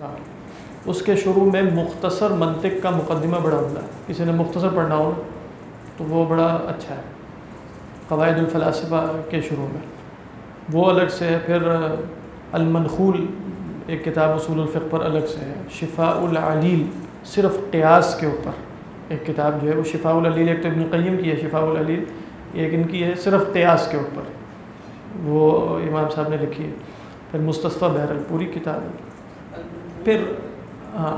ہاں، اس کے شروع میں مختصر منطق کا مقدمہ بڑا عمدہ ہے، کسی نے مختصر پڑھنا ہو تو وہ بڑا اچھا ہے، قواعد الفلاسفہ کے شروع میں وہ الگ سے ہے. پھر المنخول ایک کتاب اصول الفقہ پر الگ سے ہے. شفاء العلیل صرف قیاس کے اوپر ایک کتاب جو ہے وہ شفاء العلیل، ایک تو ابن قیم کی ہے شفاء العلیل، ایک ان کی ہے صرف قیاس کے اوپر، وہ امام صاحب نے لکھی ہے. پھر مستصفیٰ بہرحال پوری کتاب ہے. پھر ہاں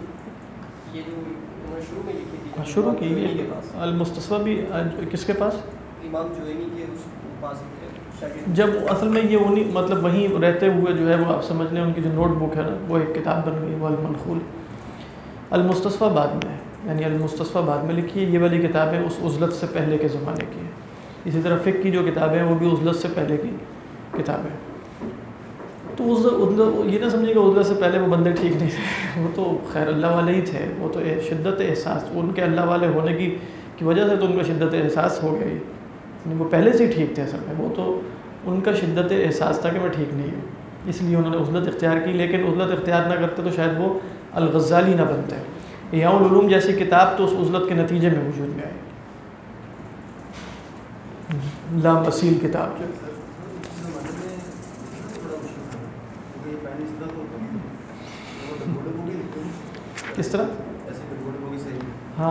شروع کی المستصفیٰ بھی کس کے پاس؟ امام جوینی کے پاس. جب اصل میں یہ انہیں مطلب وہیں رہتے ہوئے جو ہے وہ آپ سمجھ لیں ان کی جو نوٹ بک ہے نا وہ ایک کتاب بن گئی وہ المنخول. المستصفیٰ بعد میں ہے، یعنی المستصفیٰ بعد میں لکھی ہے. یہ والی کتابیں اس عزلت سے پہلے کے زمانے کی ہیں. اسی طرح فقہ کی جو کتابیں ہیں وہ بھی عزلت سے پہلے کی کتابیں. تو یہ نہ سمجھے کہ عزلت سے پہلے وہ بندے ٹھیک نہیں تھے، وہ تو خیر اللہ والے ہی تھے. وہ تو شدت احساس ان کے اللہ والے ہونے کی وجہ سے تو ان کا شدت احساس ہو گئی. وہ پہلے سے ہی ٹھیک تھے اصل میں، وہ تو ان کا شدت احساس تھا کہ میں ٹھیک نہیں ہوں، اس لیے انہوں نے عزلت اختیار کی. لیکن عزلت اختیار نہ کرتے تو شاید وہ الغزالی نہ بنتے. احیاء العلوم جیسی کتاب تو اس عزلت کے نتیجے میں وجود میں آئی. لامسیل کتاب جو کس طرح ہاں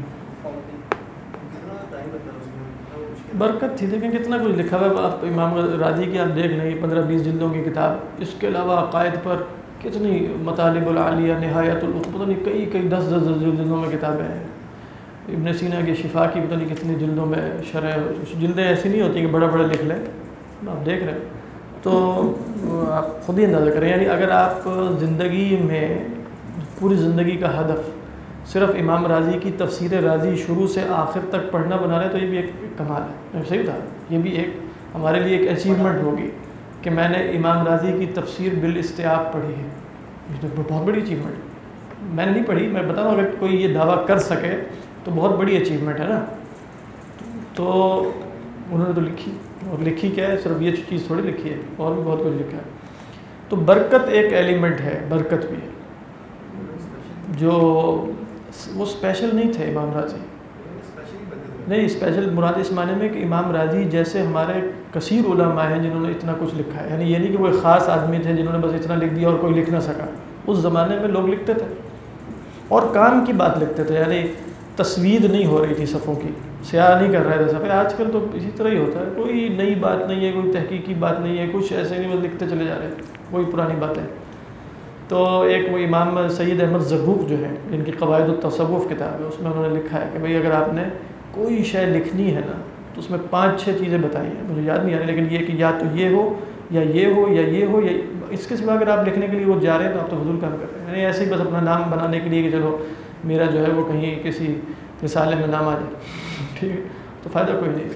برکت تھی. دیکھیں کتنا کچھ لکھا ہوا ہے. آپ امام راضی کی آپ دیکھ لیں 15-20 جلدوں کی کتاب. اس کے علاوہ عقائد پر کتنی مطالب العالیہ، نہایت پتہ نہیں کئی 10 جلدوں میں کتابیں ہیں. ابن سینا کی شفا کی پتہ نہیں کتنی جلدوں میں شرح. جلدیں ایسی نہیں ہوتی کہ بڑا بڑا لکھ لیں، آپ دیکھ رہے ہیں تو آپ خود ہی اندازہ کریں. یعنی اگر آپ زندگی میں پوری زندگی کا ہدف صرف امام راضی کی تفسیر راضی شروع سے آخر تک پڑھنا بنا رہے تو یہ بھی ایک کمال ہے. صحیح تھا، یہ بھی ایک ہمارے لیے ایک اچیومنٹ ہوگی کہ میں نے امام راضی کی تفسیر بالاستیعاب پڑھی ہے. یہ تو بہت بڑی اچیومنٹ. میں نے نہیں پڑھی، میں بتا رہا ہوں اگر کوئی یہ دعویٰ کر سکے تو بہت بڑی اچیومنٹ ہے نا. تو انہوں نے تو لکھی، اور لکھی کیا ہے، صرف یہ چیز تھوڑی لکھی ہے، اور بھی بہت کچھ لکھا ہے. تو برکت ایک ایلیمنٹ ہے، برکت بھی ہے جو وہ اسپیشل نہیں تھے امام راضی. نہیں اسپیشل مراد اس معنی میں کہ امام راضی جیسے ہمارے کثیر علماء ہیں جنہوں نے اتنا کچھ لکھا ہے. یعنی یہ نہیں کہ وہ ایک خاص آدمی تھے جنہوں نے بس اتنا لکھ دیا اور کوئی لکھ نہ سکا. اس زمانے میں لوگ لکھتے تھے اور کام کی بات لکھتے تھے. یعنی تسوید نہیں ہو رہی تھی صفوں کی، سیاہ نہیں کر رہے تھے صفحے. آج کل تو اسی طرح ہی ہوتا ہے، کوئی نئی بات نہیں ہے، کوئی تحقیقی بات نہیں ہے، کچھ ایسے نہیں بس لکھتے چلے جا رہے ہیں وہی پرانی باتیں. تو ایک وہ امام سید احمد زرروق جو ہیں جن کی قواعد التصوف کتاب ہے، اس میں انہوں نے لکھا ہے کہ بھئی اگر آپ نے کوئی شے لکھنی ہے نا تو اس میں 5-6 چیزیں بتائی ہیں، مجھے یاد نہیں آ رہی، لیکن یہ کہ یا تو یہ ہو یا یہ ہو یا یہ ہو، یا اس کے سوا اگر آپ لکھنے کے لیے وہ جا رہے ہیں تو آپ تو فضول کام کر رہے ہیں. یعنی ایسے ہی بس اپنا نام بنانے کے لیے کہ چلو میرا جو ہے وہ کہیں کسی رسالے میں نام آ جائے، ٹھیک ہے، تو فائدہ کوئی نہیں.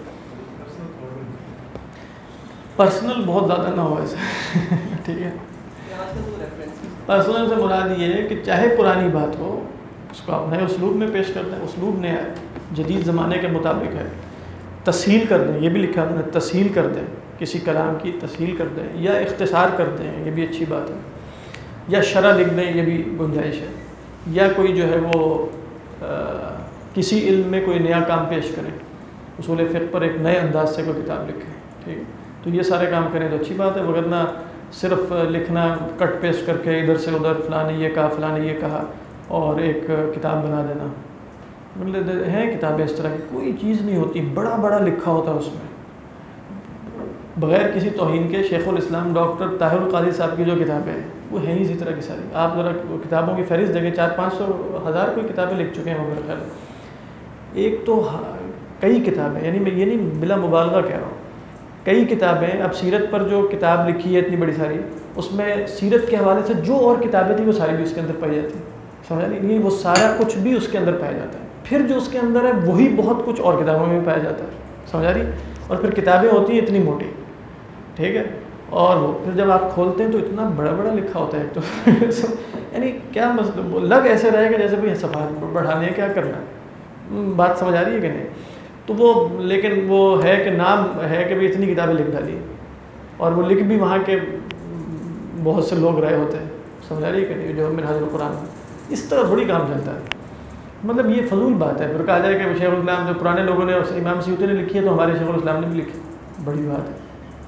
پرسنل بہت زیادہ نہ ہو ایسے، ٹھیک ہے. پرسنل سے مراد یہ ہے کہ چاہے پرانی بات ہو اس کو آپ نئے اسلوب میں پیش کرتے ہیں. اسلوب نیا ہے، جدید زمانے کے مطابق ہے. تسہیل کر دیں، یہ بھی لکھا ہے تسہیل کر دیں، کسی کلام کی تسہیل کر دیں یا اختصار کر دیں، یہ بھی اچھی بات ہے. یا شرح لکھ دیں، یہ بھی گنجائش ہے. یا کوئی جو ہے وہ کسی علم میں کوئی نیا کام پیش کریں، اصول فقہ پر ایک نئے انداز سے کوئی کتاب لکھیں، ٹھیک ہے. تو یہ سارے کام کریں تو اچھی بات ہے. وگرنہ صرف لکھنا کٹ پیسٹ کر کے ادھر سے ادھر فلاں نے یہ کہا فلاں نے یہ کہا اور ایک کتاب بنا دینا. مطلب ہیں کتابیں اس طرح کی، کوئی چیز نہیں ہوتی، بڑا بڑا لکھا ہوتا ہے اس میں بغیر کسی توہین کے. شیخ الاسلام ڈاکٹر طاہر القادری صاحب کی جو کتابیں ہیں وہ ہیں ہی اسی طرح کی ساری. آپ ذرا کتابوں کی فہرست دیکھیں، 400-500 کوئی کتابیں لکھ چکے ہیں وہ میرا خیال. ایک تو کئی کتابیں، یعنی میں یہ نہیں بلا مبالغہ کہہ رہا ہوں، کئی کتابیں. اب سیرت پر جو کتاب لکھی ہے اتنی بڑی ساری، اس میں سیرت کے حوالے سے جو اور کتابیں تھیں وہ ساری بھی اس کے اندر پائی جاتی ہیں. سمجھا نہیں، وہ سارا کچھ بھی اس کے اندر پایا جاتا ہے. پھر جو اس کے اندر ہے وہی بہت کچھ اور کتابوں میں بھی پایا جاتا ہے. سمجھا رہی. اور پھر کتابیں ہوتی ہیں اتنی موٹی، ٹھیک ہے. اور وہ پھر جب آپ کھولتے ہیں تو اتنا بڑا بڑا لکھا ہوتا ہے. تو یعنی کیا مطلب لگ ایسے رہے گا جیسے بھائی صفحات بڑھانے کیا کرنا ہے. بات سمجھ آ رہی ہے کہ نہیں. تو وہ لیکن وہ ہے کہ نام ہے کہ بھائی اتنی کتابیں لکھ ڈالی، اور وہ لکھ بھی وہاں کے بہت سے لوگ رہے ہوتے ہیں. سمجھا رہی ہے کہ نہیں، جو منہاج القرآن ہے، اس طرح تھوڑی کام چلتا ہے. مطلب یہ فضول بات ہے. پھر کہا جائے کہ شیخ الاسلام جو پرانے لوگوں نے امام سیوطی نے لکھی ہے تو ہمارے شیخ الاسلام نے بھی لکھی، بڑی بات ہے.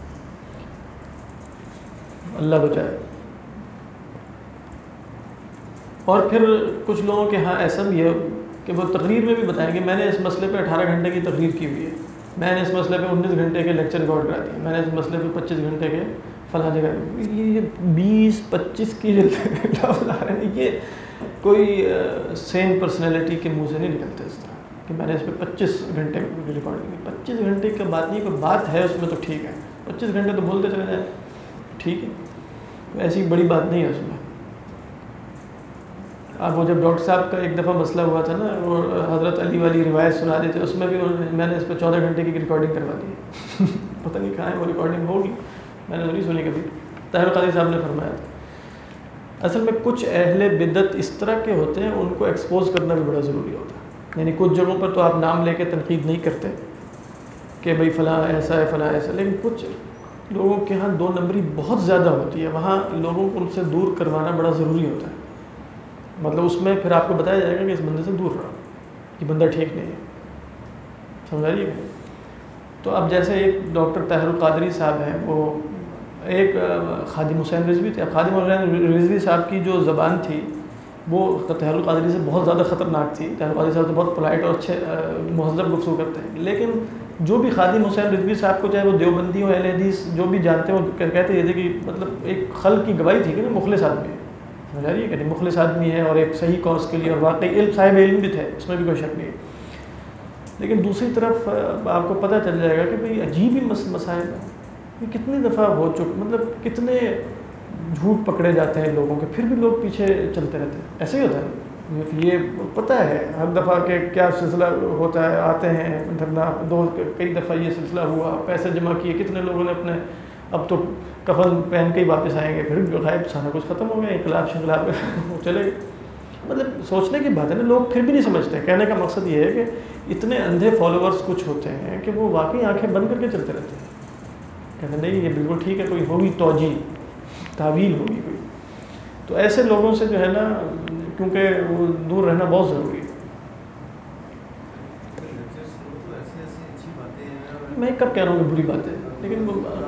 اللہ بچائے. اور پھر کچھ لوگوں کے ہاں ایسا بھی ہے کہ وہ تقریر میں بھی بتائیں گے میں نے اس مسئلے پہ 18 گھنٹے کی تقریر کی ہوئی ہے، میں نے اس مسئلے پہ 19 گھنٹے کے لیکچر ریکارڈ کرا دیے، میں نے اس مسئلے پہ 25 گھنٹے کے فلاں جگہ. یہ 20-25 کی لفظ آ رہے ہیں، یہ کوئی سین پرسنالٹی کے منہ سے نہیں نکلتے اس طرح کہ میں نے اس پہ 25 گھنٹے ریکارڈ کی. 25 گھنٹے کی بات نہیں، کوئی بات ہے اس میں تو ٹھیک ہے، 25 گھنٹے تو بولتے چلے جائیں ٹھیک ہے، ایسی بڑی بات نہیں ہے اس میں. اب وہ جب ڈاکٹر صاحب کا ایک دفعہ مسئلہ ہوا تھا نا، وہ حضرت علی والی روایت سنا رہے تھے، اس میں بھی میں نے اس پہ 14 گھنٹے کی ریکارڈنگ کروا دی. پتہ نہیں کہاں ہے وہ ریکارڈنگ، ہوگی میں نے تو نہیں سنی کبھی. طاہر القادری صاحب نے فرمایا تھا. اصل میں کچھ اہل بدعت اس طرح کے ہوتے ہیں، ان کو ایکسپوز کرنا بھی بڑا ضروری ہوتا ہے. یعنی کچھ جگہوں پر تو آپ نام لے کے تنقید نہیں کرتے کہ بھئی فلاں ایسا ہے فلاں ایسا، لیکن کچھ لوگوں کے ہاں 2 نمبری بہت زیادہ ہوتی ہے، وہاں لوگوں کو ان سے دور کروانا بڑا ضروری ہوتا ہے. مطلب اس میں پھر آپ کو بتایا جائے گا کہ اس بندے سے دور رہو، یہ بندہ ٹھیک نہیں ہے. سمجھا رہی ہے. تو اب جیسے ایک ڈاکٹر طاہر القادری صاحب ہیں، وہ ایک خادم حسین رضوی تھے. خادم حسین رضوی صاحب کی جو زبان تھی وہ طاہر القادری سے بہت زیادہ خطرناک تھی. طاہر القادری صاحب تو بہت پولائٹ اور اچھے مہذب گفتگو کرتے ہیں، لیکن جو بھی خادم حسین رضوی صاحب کو چاہے وہ دیوبندی ہو اہل حدیث جو بھی جانتے ہیں، وہ کہتے یہ تھے کہ مطلب ایک خلق کی گواہی تھی کہ نا مخلص آدمی ہے. سمجھا رہی ہے کہ نہیں، مخلص آدمی ہے اور ایک صحیح کاز کے لیے، اور واقعی علم صاحب علم بھی تھے، اس میں بھی کوئی شک نہیں ہے. لیکن دوسری طرف آپ کو پتہ چل جائے گا کہ بھئی عجیب ہی مسائل ہیں. یہ کتنی دفعہ ہو چکے، مطلب کتنے جھوٹ پکڑے جاتے ہیں لوگوں کے، پھر بھی لوگ پیچھے چلتے رہتے ہیں. ایسے ہی ہوتا ہے. یہ پتہ ہے ہر دفعہ کہ کیا سلسلہ ہوتا ہے، آتے ہیں دھرنا، کئی دفعہ یہ سلسلہ ہوا، پیسے جمع کیے، کتنے لوگوں نے اپنے، اب تو کفن پہن کے ہی واپس آئیں گے، پھر غائب سارا کچھ ختم ہو گیا، انقلاب شنقلاب وہ چلے گئے. مطلب سوچنے کی بات ہے نا، لوگ پھر بھی نہیں سمجھتے. کہنے کا مقصد یہ ہے کہ اتنے اندھے فالوورز کچھ ہوتے ہیں کہ وہ واقعی آنکھیں بند کر کے چلتے رہتے ہیں، کہتے ہیں نہیں یہ بالکل ٹھیک ہے، کوئی ہوگی توجیہ، تعویل ہوگی کوئی. تو ایسے لوگوں سے جو ہے نا، کیونکہ وہ دور رہنا بہت ضروری ہے. میں کب کہہ رہا ہوں کہ بری بات ہے، لیکن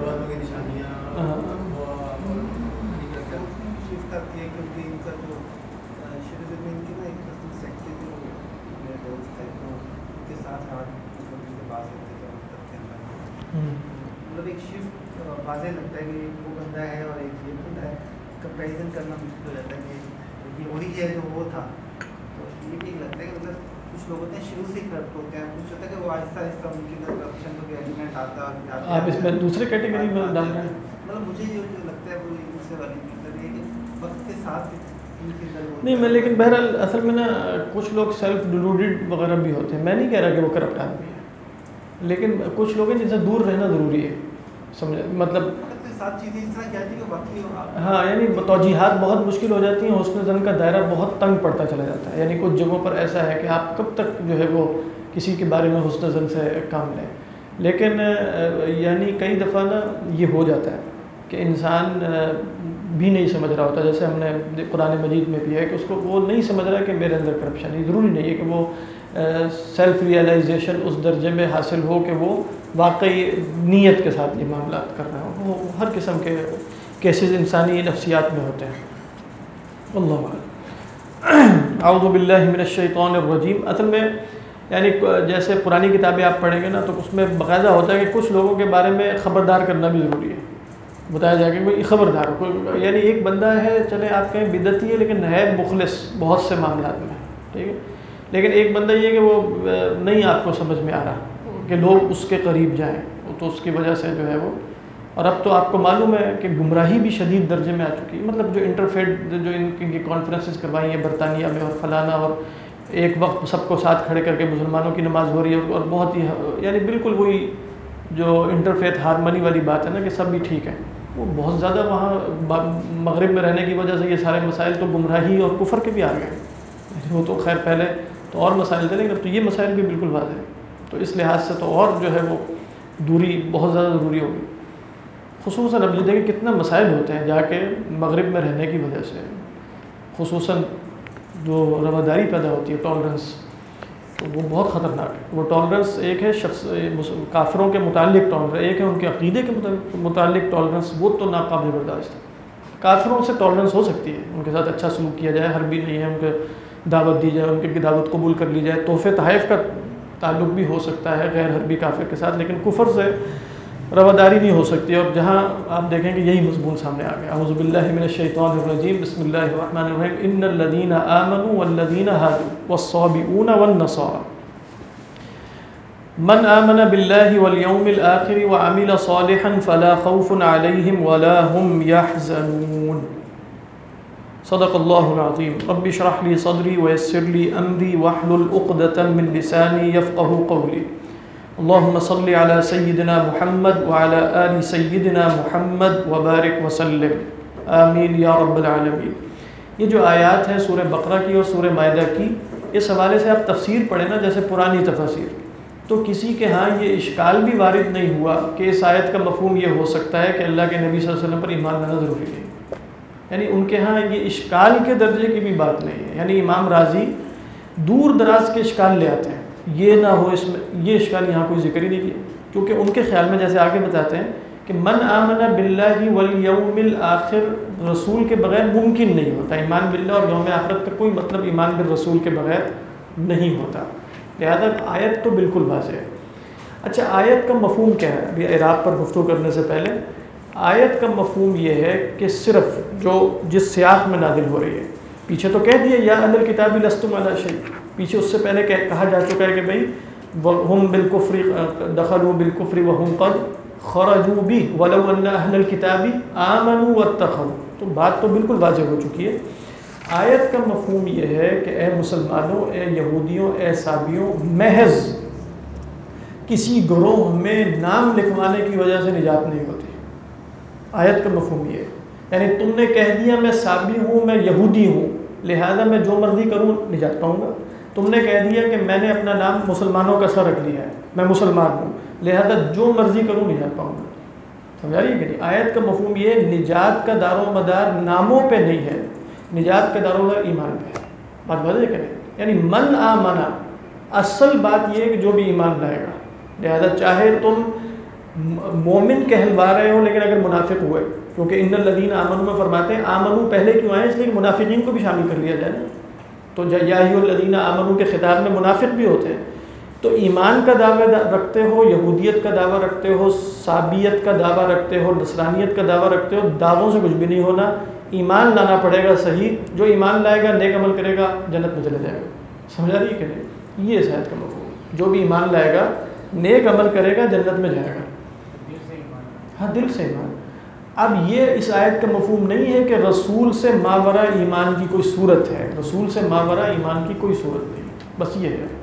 مطلب ایک شفٹ واضح لگتا ہے کہ وہ بندہ ہے اور ایک یہ بندہ ہے، کمپیریزن کرنا مشکل ہو جاتا ہے کہ یہ وہی ہے جو وہ تھا. تو یہ بھی لگتا ہے کہ مطلب کچھ لوگ ہوتے ہیں شروع سے ہی کرپٹ ہوتے ہیں، کچھ ہوتا ہے کہ وہ آہستہ آہستہ ان کے اندر کرپشن کا ایلیمنٹ آتا ہے. آپ اس میں دوسرے کیٹیگری میں ڈال رہے ہیں. مطلب مجھے جو لگتا ہے وہ دوسرے والی مطلب یہ کہ وقت کے ساتھ نہیں میں، لیکن بہرحال اصل میں نا کچھ لوگ سیلف ڈیلوڈڈ وغیرہ بھی ہوتے ہیں. میں نہیں کہہ رہا کہ وہ کرپٹ آدمی ہے، لیکن کچھ لوگ ہیں جن سے دور رہنا ضروری ہے. سمجھ مطلب ہاں، یعنی توجیحات بہت مشکل ہو جاتی ہیں، حسن ظن کا دائرہ بہت تنگ پڑتا چلا جاتا ہے. یعنی کچھ جگہوں پر ایسا ہے کہ آپ کب تک جو ہے وہ کسی کے بارے میں حسن ظن سے کام لیں. لیکن یعنی کئی دفعہ نا یہ ہو جاتا ہے کہ انسان بھی نہیں سمجھ رہا ہوتا، جیسے ہم نے قرآن مجید میں بھی ہے کہ اس کو وہ نہیں سمجھ رہا کہ میرے اندر کرپشن ہے. ضروری نہیں ہے کہ وہ سیلف ریئلائزیشن اس درجے میں حاصل ہو کہ وہ واقعی نیت کے ساتھ یہ معاملات کر رہے ہوں. وہ ہر قسم کے کیسز انسانی نفسیات میں ہوتے ہیں. اللہ اعلم. اعوذ باللہ من الشیطان الرجیم. اصل میں یعنی جیسے پرانی کتابیں آپ پڑھیں گے نا تو اس میں باقاعدہ ہوتا ہے کہ کچھ لوگوں کے بارے میں خبردار کرنا بھی ضروری ہے. بتایا جائے کہ بھائی خبردار ہو، یعنی ایک بندہ ہے چلے آپ کہیں بدعتی ہے لیکن ہے مخلص بہت سے معاملات میں، ٹھیک ہے، لیکن ایک بندہ یہ کہ وہ نہیں آپ کو سمجھ میں آ رہا کہ لوگ اس کے قریب جائیں، تو اس کی وجہ سے جو ہے وہ، اور اب تو آپ کو معلوم ہے کہ گمراہی بھی شدید درجے میں آ چکی ہے. مطلب جو انٹرفیٹ جو ان کی کانفرنسز کروائی ہیں برطانیہ میں اور فلانا، اور ایک وقت سب کو ساتھ کھڑے کر کے مسلمانوں کی نماز ہو رہی ہے، اور بہت ہی یعنی بالکل وہی جو انٹرفیتھ ہارمنی والی بات ہے نا کہ سب بھی ٹھیک ہے، وہ بہت زیادہ وہاں مغرب میں رہنے کی وجہ سے یہ سارے مسائل تو گمراہی اور کفر کے بھی آ گئے. وہ تو خیر پہلے تو اور مسائل تھے، لیکن اب تو یہ مسائل بھی بالکل واضح ہے. تو اس لحاظ سے تو اور جو ہے وہ دوری بہت زیادہ ضروری ہوگی. خصوصاً اب یہ دیکھیں کتنے مسائل ہوتے ہیں جا کے مغرب میں رہنے کی وجہ سے. خصوصاً جو رواداری پیدا ہوتی ہے، ٹالرنس، تو وہ بہت خطرناک ہے۔ وہ ٹالرنس ایک ہے کافروں کے متعلق ٹالرنس، ایک ہے ان کے عقیدے کے متعلق ٹالرنس، وہ تو ناقابل برداشت ہے۔ کافروں سے ٹالرنس ہو سکتی ہے، ان کے ساتھ اچھا سلوک کیا جائے، حربی نہیں ہے، ان کے دعوت دی جائے، ان کی دعوت قبول کر لی جائے، تحفے تحائف کا تعلق بھی ہو سکتا ہے غیر حربی کافر کے ساتھ، لیکن کفر سے رواداری نہیں ہو سکتی۔ اور جہاں آپ دیکھیں کہ یہی مضمون سامنے آ گیا۔ اعوذ باللہ من الشیطان الرجیم، بسم اللہ الرحمن الرحیم، ان الذین آمنوا والذین هادوا والصابئون والنصارى من آمن باللہ والیوم الآخر وعمل صالحا فلا خوف علیہم ولا هم يحزنون۔ صدق اللہ العظیم۔ رب اشرح لی صدری ویسر لی امری واحلل عقدۃ من لسانی یفقہوا قولی۔ اللہم صل علی سیدنا محمد وعلی آل سیدنا محمد وبارک وسلم، آمین یا رب العالمین۔ یہ جو آیات ہیں سورہ بقرہ کی اور سورہ مائدہ کی، اس حوالے سے آپ تفسیر پڑھیں نا، جیسے پرانی تفاسیر، تو کسی کے ہاں یہ اشکال بھی وارد نہیں ہوا کہ اس آیت کا مفہوم یہ ہو سکتا ہے کہ اللہ کے نبی صلی اللہ علیہ وسلم پر ایمان لانا ضروری نہیں، یعنی ان کے ہاں یہ اشکال کے درجے کی بھی بات نہیں ہے۔ یعنی امام راضی دور دراز کے اشکال لے آتے ہیں، یہ نہ ہو اس میں، یہ اشکال یہاں کوئی ذکر ہی نہیں کیا، کیونکہ ان کے خیال میں جیسے آگے بتاتے ہیں کہ من آمن باللہ والیوم الآخر، رسول کے بغیر ممکن نہیں ہوتا۔ ایمان باللہ اور یوم آخرت کا کوئی مطلب ایمان بالرسول کے بغیر نہیں ہوتا، لہذا آیت تو بالکل واضح ہے۔ اچھا، آیت کا مفہوم کیا ہے؟ ابھی اعراب پر گفتگو کرنے سے پہلے آیت کا مفہوم یہ ہے کہ صرف جو جس سیاق میں نازل ہو رہی ہے، پیچھے تو کہہ دیا یا اہل الکتاب لستم علی شیء، پیچھے اس سے پہلے کہا جا چکا ہے کہ بھئی ہم بالکفر دخلوا بالکفر وهم قد خرجوا به ولو ان اہل الکتاب آمنوا واتقوا، تو بات تو بالکل واضح ہو چکی ہے۔ آیت کا مفہوم یہ ہے کہ اے مسلمانوں، اے یہودیوں، اے عیسائیوں، محض کسی گروہ میں نام لکھوانے کی وجہ سے نجات نہیں ہوتی۔ آیت کا مفہوم یہ ہے، یعنی تم نے کہہ دیا میں عیسائی ہوں، میں یہودی ہوں، لہذا میں جو مرضی کروں نجات پاؤں گا۔ تم نے کہہ دیا کہ میں نے اپنا نام مسلمانوں کا سا رکھ لیا ہے، میں مسلمان ہوں، لہذا جو مرضی کروں نجات پاؤں گا۔ سمجھا رہی ہے کہ نہیں؟ آیت کا مفہوم یہ ہے، نجات کا دار و مدار ناموں پہ نہیں ہے، نجات کا دار و مدار ایمان پہ ہے۔ بات واضح کریں، یعنی من آمنا، اصل بات یہ ہے کہ جو بھی ایمان لائے گا، لہذا چاہے تم مومن کہلوا رہے ہو لیکن اگر منافق ہوئے، کیونکہ ان الذین آمنوا میں فرماتے ہیں آمنو پہلے کیوں آئے، اس لیے کہ منافقین کو بھی شامل کر لیا جائے نا، تو یا ایھا الذین آمنوا کے خطاب میں منافق بھی ہوتے ہیں۔ تو ایمان کا دعویٰ رکھتے ہو، یہودیت کا دعویٰ رکھتے ہو، صابیت کا دعویٰ رکھتے ہو، نصرانیت کا دعویٰ رکھتے ہو، دعووں سے کچھ بھی نہیں ہونا، ایمان لانا پڑے گا صحیح۔ جو ایمان لائے گا، نیک عمل کرے گا، جنت میں چلے جائے گا۔ سمجھا رہی ہے کہ نہیں؟ یہ اس آیت کا مفہوم ہے، جو بھی ایمان لائے گا، نیک عمل کرے گا، جنت میں جائے گا۔ ہاں، دل سے ایمان۔ اب یہ اس آیت کا مفہوم نہیں ہے کہ رسول سے ماورا ایمان کی کوئی صورت ہے، رسول سے ماورا ایمان کی کوئی صورت نہیں، بس یہ ہے۔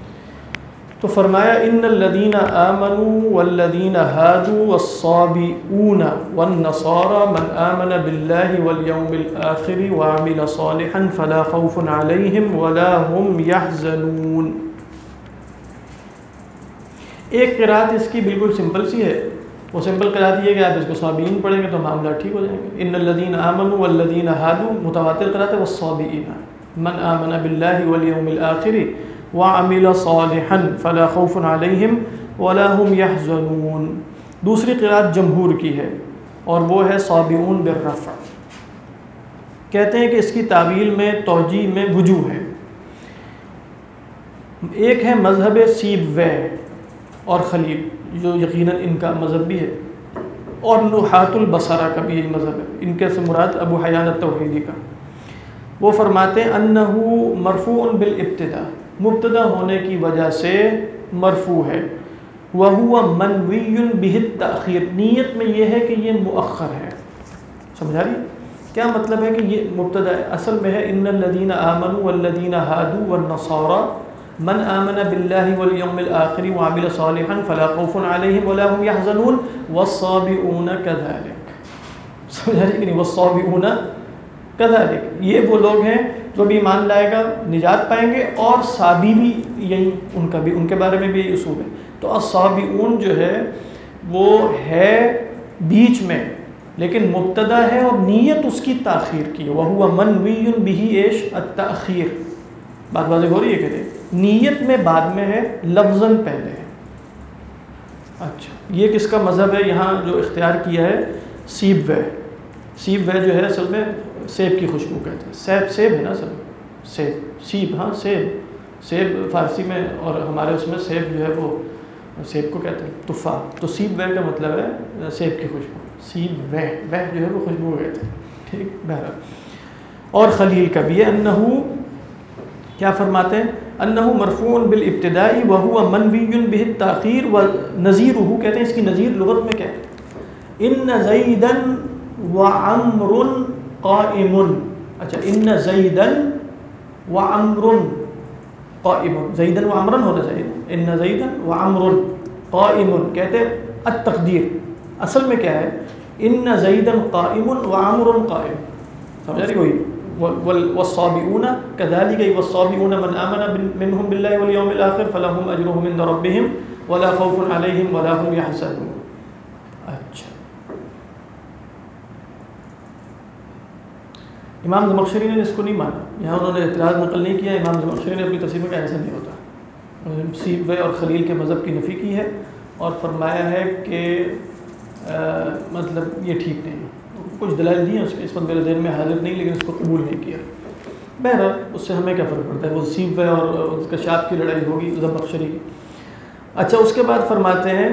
تو فرمایا ان الذین آمنوا والذین هادوا والصابئون والنصارى من آمن باللہ والیوم الآخر وعمل صالحا فلا خوف علیہم ولا هم يحزنون۔ ایک قرأت اس کی بالکل سمپل سی ہے، وہ سمپل قرأت یہ ہے کہ آپ اس کو صابئین پڑھیں گے تو معاملہ ٹھیک ہو جائیں گے۔ ان الذین آمنوا والذین هادوا، متواتر قرأت ہے والصابئین، من آمن باللہ والیوم الآخر وعمل صالحا فلا خوف علیہم ولا هم يحزنون۔ دوسری قرأت جمہور کی ہے اور وہ ہے صابئون بالرفع۔ کہتے ہیں کہ اس کی تعویل میں، توجیہ میں وجوہ ہے۔ ایک ہے مذہب سیبویہ اور خلیل، جو یقیناً ان کا مذہب بھی ہے، اور نحات البصرہ کا بھی یہی مذہب ہے، ان کے سے مراد ابو حیان التوحیدی کا۔ وہ فرماتے ہیں انہو مرفوع بالابتداء، مبتدا ہونے کی وجہ سے مرفوع ہے، وہو منوی بہ التأخیر، نیت میں یہ ہے کہ یہ مؤخر ہے۔ سمجھا رہی؟ کیا مطلب ہے کہ یہ مبتدا ہے؟ اصل میں ہے ان الذین آمنوا والذین هادوا والنصارى من آمن باللہ والیوم الآخر وعمل صالحا فلا خوف علیہم ولا هم يحزنون والصابئون كذلك۔ سمجھا رہی کہ نہیں؟ والصابئون كذلك، یہ وہ لوگ ہیں جو بھی ایمان لائے گا نجات پائیں گے، اور صابی بھی یہی، ان کا بھی، ان کے بارے میں بھی یہی اصول ہے۔ تو الصابئون جو ہے وہ ہے بیچ میں، لیکن مبتدا ہے اور نیت اس کی تاخیر کی ہے. وَهُوَ مَنْوِيٌّ بِهِ ایش التأخیر. بات واضح ہو رہی ہے کہ نہیں؟ نیت میں بعد میں ہے، لفظاً پہلے ہے. اچھا یہ کس کا مذہب ہے یہاں جو اختیار کیا ہے؟ سیب وے. سیب وے جو ہے اصل میں سیب کی خوشبو کہتے ہیں. سیب ہے نا اصل میں، سیب سیب، ہاں سیب فارسی میں، اور ہمارے اس میں سیب جو ہے وہ سیب کو کہتے ہیں تفاح. تو سیب وے کا مطلب ہے سیب کی خوشبو. سیب وے جو ہے وہ خوشبو کہتے ہیں. ٹھیک بہرحال. اور خلیل کا بھی ہے. انہو کیا فرماتے ہیں؟ انہو مرفوع بالابتداء وہو منوی بہ التاخیر ونظیرہ. کہتے ہیں اس کی نظیر لغت میں کیا ہے؟ ان زیدا وعمر قائم. اچھا ان زیدا وعمر قائم. زیدا وعمرا ہونا چاہیے. ان زیدا وعمر قائم. کہتے ہیں التقدیر اصل میں کیا ہے؟ ان زیدا قائم وعمر قائم. سمجھا رہی کوئی؟ والصابئون كذلك والصابئون من آمن منهم بالله واليوم الآخر فلهم أجرهم عند ربهم ولا خوف عليهم ولا هم يحزنون. اچھا امام زمخشری نے اس کو نہیں مانا، یہاں انہوں نے اعتراض نقل نہیں کیا. امام زمخشری نے اپنی تفسیر میں کہا ایسا نہیں ہوتا. سیب وے اور خلیل کے مذہب کی نفی کی ہے اور فرمایا ہے کہ مطلب یہ ٹھیک نہیں. کچھ دلائل دی ہیں اس کے، اس وقت میرے ذہن میں حاضر نہیں، لیکن اس کو قبول نہیں کیا. بہرحال اس سے ہمیں کیا فرق پڑتا ہے؟ وہ سیب وے اور اس کا شاپ کی لڑائی ہوگی زمخشری کی. اچھا اس کے بعد فرماتے ہیں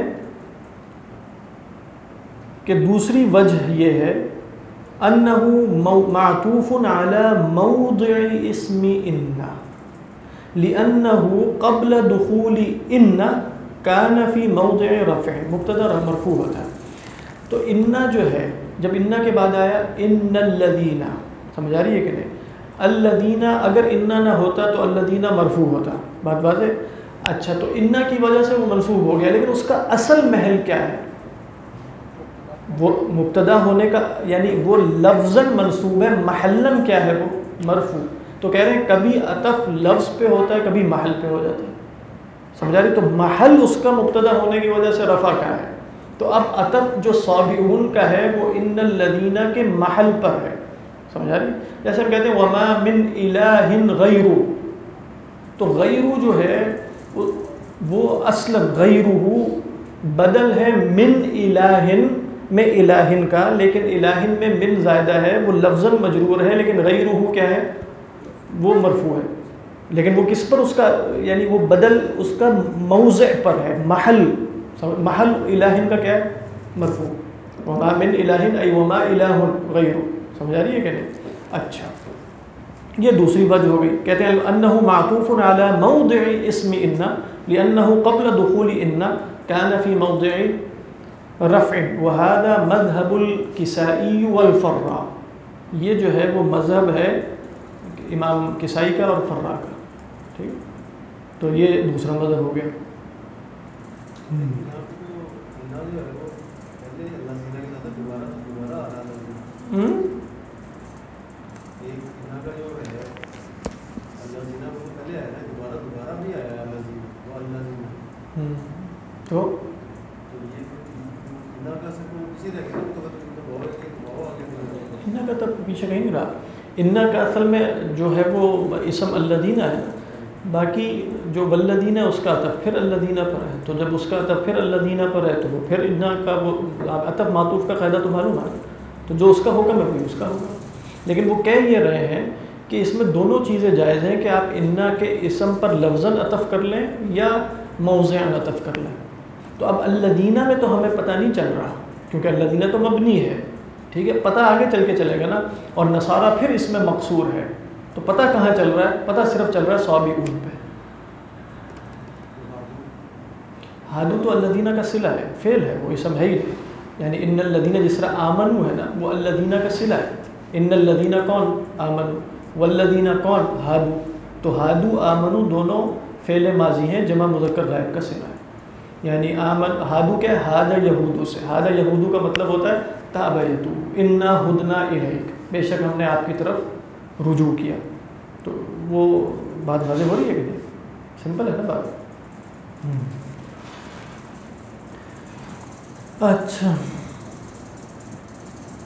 کہ دوسری وجہ یہ ہے انہو معطوف علی موضع اسم ان لانہو قبل دخول ان کان فی موضع رفع. مبتدا مرفوع ہوتا ہے. تو انا جو ہے جب انا کے بعد آیا ان الذین، سمجھ آ رہی ہے کہ نہیں؟ الذین اگر انا نہ ہوتا تو الذین مرفوع ہوتا. بات واضح؟ اچھا تو انا کی وجہ سے وہ منصوب ہو گیا، لیکن اس کا اصل محل کیا ہے؟ وہ مبتدا ہونے کا، یعنی وہ لفظاً منصوب ہے، محلاً کیا ہے؟ وہ مرفوع. تو کہہ رہے ہیں کبھی عطف لفظ پہ ہوتا ہے، کبھی محل پہ ہو جاتا ہے. سمجھا رہی؟ تو محل اس کا مبتدا ہونے کی وجہ سے رفع کا ہے. تو اب عطف جو صابئون کا ہے وہ ان الذین کے محل پر ہے. سمجھا رہی؟ جیسے ہم کہتے ہیں وما من الہ غیر، تو غیر جو ہے وہ اصلا غیرہ بدل ہے من الہ میں الہ کا، لیکن الہ میں من زائدہ ہے، وہ لفظاً مجرور ہے، لیکن غیرہ کیا ہے؟ وہ مرفوع ہے. لیکن وہ کس پر اس کا، یعنی وہ بدل اس کا موضع پر ہے، محل الہ کا کیا ہے؟ مرفوع. وما من الہ ای وما الہ غیر. سمجھا رہی ہے کہ نہیں؟ اچھا یہ دوسری وجہ ہو گئی. کہتے ہیں انہ معطوف علی موضع اسم ان لانہ قبل دخول ان کان فی موضع رفع وهذا مذهب الکسائی والفراء. یہ جو ہے وہ مذہب ہے امام کسائی کا اور فرا کا. ٹھیک، تو یہ دوسرا مذہب ہو گیا. تو انا کا تب پیچھے کہیں نہیں رہا. انا کا اصل میں جو ہے وہ اسم الذین ہے، باقی جو والذین ہے اس کا عطف پھر الذین پر ہے. تو جب اس کا عطف پھر الذین پر ہے تو وہ پھر انا کا وہ عطف معطوف کا قاعدہ تو معلوم ہے. تو جو اس کا حکم ہے وہی اس کا ہوگا. لیکن وہ کہہ یہ رہے ہیں کہ اس میں دونوں چیزیں جائز ہیں کہ آپ انا کے اسم پر لفظاً عطف کر لیں یا موضعاً عطف کر لیں. تو اب الذین میں تو ہمیں پتہ نہیں چل رہا کیونکہ الذین تو مبنی ہے. ٹھیک ہے، پتہ آگے چل کے چلے گا نا. اور نصارہ پھر اس میں مقصور ہے، تو پتہ کہاں چل رہا ہے؟ پتہ صرف چل رہا ہے صابئون پہ. ہادو تو الذین کا صلہ ہے، فعل ہے، وہ اسم ہے ہی نہیں. یعنی ان الذین جس طرح آمنو ہے نا، وہ الذین کا صلہ ہے. ان الذین کون؟ آمنو. والذین کون؟ ہادو. تو ہادو آمنو دونوں فعل ماضی ہیں، جمع مذکر غائب کا صلہ ہے. یعنی آمن ہادو کیا ہے؟ ہادہ یہودو سے. ہادہ یہودو کا مطلب ہوتا ہے تابعتو انا ہدنا الیک، بے شک ہم نے آپ کی طرف رجوع کیا. تو وہ بات واضح ہو رہی ہے کہ نہیں؟ سمپل ہے نا بات. اچھا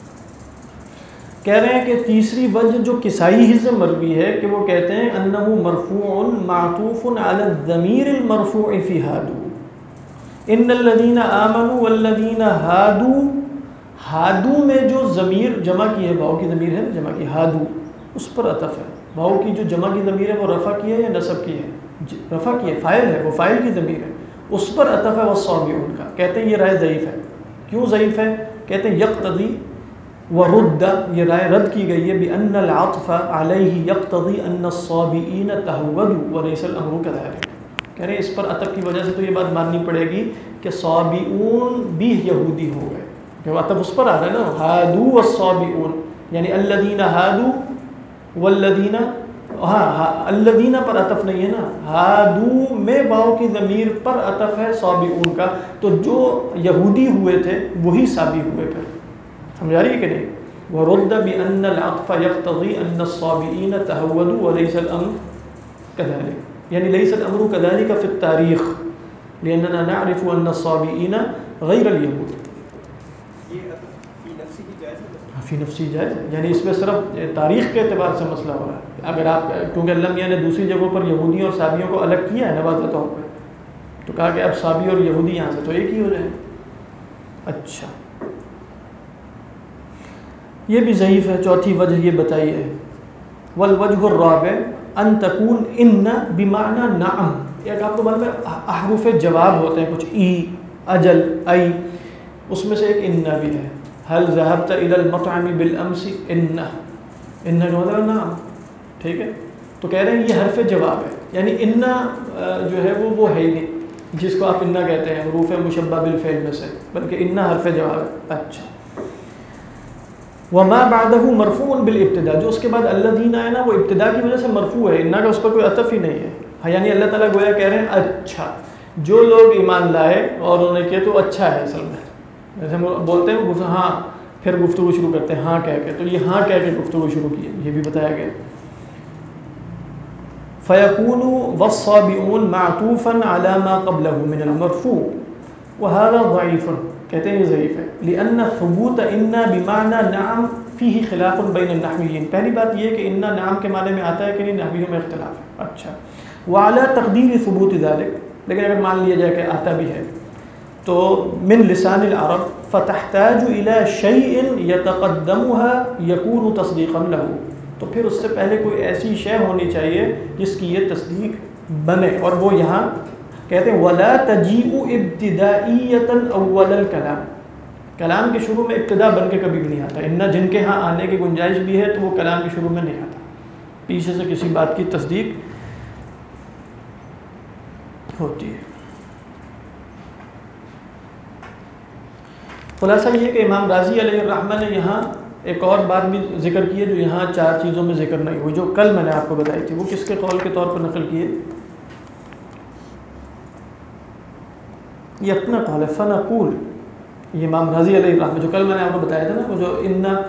کہہ رہے ہیں کہ تیسری وجہ جو کسائی ہی سے مروی ہے کہ وہ کہتے ہیں انہ مرفوع معطوف علی الضمیر المرفوع فی ہادو ان الذین آمنوا والذین ہادو. ہادو میں جو ضمیر جمع کی ہے، واؤ کی ضمیر ہے جمع کی ہادو، اس پر عطف ہے. واؤ کی جو جمع کی ضمیر ہے وہ رفع کی ہے یا نصب کی ہے؟ رفع کی ہے، فاعل ہے، وہ فاعل کی ضمیر ہے، اس پر عطف ہے والصابئون کا. کہتے ہیں یہ رائے ضعیف ہے. کیوں ضعیف ہے؟ کہتے ہیں یقتضی ورد، یہ رائے رد کی گئی ہے بأن العطف علیہ یقتضی ان الصابئین تہودوا وليس الامر كذلك. کہہ رہے ہیں اس پر عطف کی وجہ سے تو یہ بات ماننی پڑے گی کہ صابئون بھی یہودی ہو گئے، کہ عطف اس پر آ رہا ہے نا، ہادو والصابئون، یعنی الذین ہادو والذین، الذین پر عطف نہیں ہے نا، ہادو میں واؤ کی ضمیر پر عطف ہے صابئون کا، تو جو یہودی ہوئے تھے وہی صابی ہوئے پھر. سمجھا رہی ہے کہ نہیں؟ وَرُدَّ بِأَنَّ الْعَطْفَ يَقْتَضِي أَنَّ الصَّابِئِينَ تَهَوَّدُوا وَلَيْسَ الْأَمْرُ كَذَلِكَ، یعنی لَيْسَ الْأَمْرُ كَذَلِكَ فِي التَّارِيخ لِأَنَّنَا نَعْرِفُ أَنَّ الصَّابِئِينَ غَيْرَ الْيَهُودِ. فی نفسی جائز، یعنی اس میں صرف تاریخ کے اعتبار سے مسئلہ ہو رہا ہے. اگر آپ، کیونکہ اللہ میاں نے دوسری جگہوں پر یہودیوں اور صابیوں کو الگ کیا ہے نا واضح طور پہ، تو کہا کہ اب صابی اور یہودی یہاں سے تو ایک ہی ہو جائے. اچھا، یہ بھی ضعیف ہے. چوتھی وجہ یہ بتائی ہے والوجہ الرابع ان تکون ان بمعنی نعم. ایک آپ کو معلوم ہے احرف جواب ہوتے ہیں کچھ، ای، اجل، ای، اس میں سے ایک ان بھی ہے. هل ذهبت الى المطعم بالامس؟ ان کا مطلب نعم. ٹھیک ہے، تو کہہ رہے ہیں یہ حرف جواب ہے، یعنی ان جو ہے وہ ہے ہی نہیں جس کو آپ ان کہتے ہیں حروف مشبہ بالفعل میں سے، بلکہ ان حرف جواب ہے. اچھا، وما بعده مرفوع بالابتداء، جو اس کے بعد الذین ہے نا وہ ابتدا کی وجہ سے مرفوع ہے، ان کا اس پر کوئی عطف ہی نہیں ہے. یعنی اللہ تعالیٰ گویا کہہ رہے ہیں اچھا جو لوگ ایمان لائے اور انہوں نے کیا تو اچھا ہے. اصل میں جیسے ہم بولتے ہیں ہاں، پھر گفتگو شروع کرتے ہیں ہاں کہہ کے، تو یہ ہاں کہہ کے گفتگو شروع کی ہے، یہ بھی بتایا گیا. فیکون والصابئون معطوفا علی ما قبلہ من المرفوع وهذا ضعیف. کہتے ہیں یہ ضعیف ہے لأن ثبوت ان بمعنی نعم فیہ خلاف بین النحویین. پہلی بات یہ کہ ان نعم کے معنی میں آتا ہے کہ نہیں، نحویوں میں اختلاف ہے. اچھا، وعلی تقدیر ثبوت ذلک، لیکن اگر مان لیا جائے کہ آتا بھی ہے تو من لسان العرب فتحتاج الى شیء یتقدمها یکون تصدیقا له، تو پھر اس سے پہلے کوئی ایسی شے ہونی چاہیے جس کی یہ تصدیق بنے، اور وہ یہاں کہتے ہیں ولا تجیء ابتدائیۃ اول الکلام، کلام کے شروع میں ابتدا بن کے کبھی بھی نہیں آتا. ان جن کے ہاں آنے کی گنجائش بھی ہے تو وہ کلام کے شروع میں نہیں آتا، پیچھے سے کسی بات کی تصدیق ہوتی ہے. خلاصہ یہ کہ امام راضی علیہ الرحمہ نے یہاں ایک اور بات بھی ذکر کی ہے جو یہاں چار چیزوں میں ذکر نہیں ہوئی، جو کل میں نے آپ کو بتائی تھی. وہ کس کے قول کے طور پر نقل کیے؟ یہ اپنا قول ہے. فنقول، یہ امام راضی علیہ الرحمہ جو کل میں نے آپ کو بتایا تھا نا، وہ جو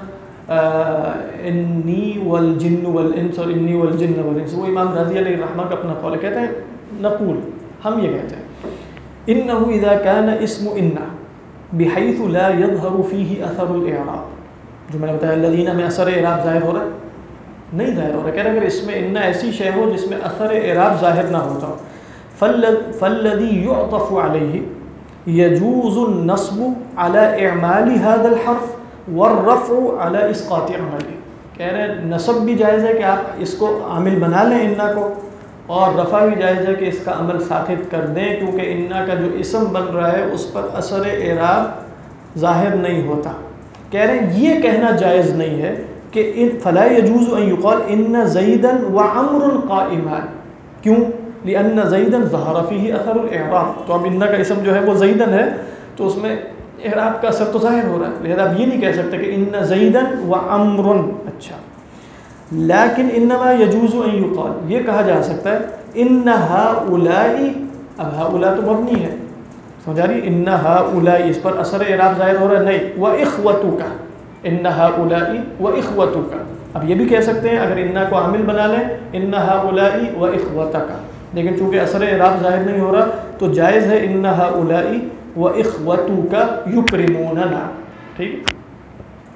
انی والجن والانس اور انی والجن والانس، وہ امام راضی علیہ الرحمہ کا اپنا قول ہے. کہتے ہیں نقول، ہم یہ کہتے ہیں انه اذا كان اسم ان بحيث لا يظهر فيه اثر الاعراب، جو میں نے بتایا الذین میں اثر اعراب ظاہر ہو رہا ہے، نہیں ظاہر ہو رہا. کہہ رہے اگر اس میں ان ایسی شے ہو جس میں اثر اعراب ظاہر نہ ہوتا ہو، فالذی يعطف علیہ يجوز النصب على اعمال هذا الحرف والرفع على اسقاط عمله. کہہ رہے ہیں نصب بھی جائز ہے کہ آپ اس کو عامل بنا لیں انا کو، اور رفع بھی جائز ہے کہ اس کا عمل ساقط کر دیں، کیونکہ انا کا جو اسم بن رہا ہے اس پر اثر اعراب ظاہر نہیں ہوتا. کہہ رہے ہیں یہ کہنا جائز نہیں ہے کہ فلا يجوز ان يقال ان زیدا وعمر قائمان. کیوں؟ لأن زیدا ظہر فیہ اثر الاعراب. تو اب انا کا اسم جو ہے وہ زیدن ہے تو اس میں اعراب کا اثر تو ظاہر ہو رہا ہے، لہذا آپ یہ نہیں کہہ سکتے کہ ان زیدا وعمر. اچھا، لیکن انما یجوز ان یقال، یہ کہا جا سکتا ہے ان ہؤلاء، اب ہؤلاء تو مبنی ہے، سمجھا رہی، ان ہؤلاء اس پر اثر اعراب ظاہر ہو رہا ہے نہیں، واخوتک، ان ہؤلاء واخوتک. اب یہ بھی کہہ سکتے ہیں اگر ان کو عامل بنا لیں ان ہؤلاء واخوتک، لیکن چونکہ اثر اعراب ظاہر نہیں ہو رہا تو جائز ہے ان ہؤلاء واخوتک یکرموننا. ٹھیک.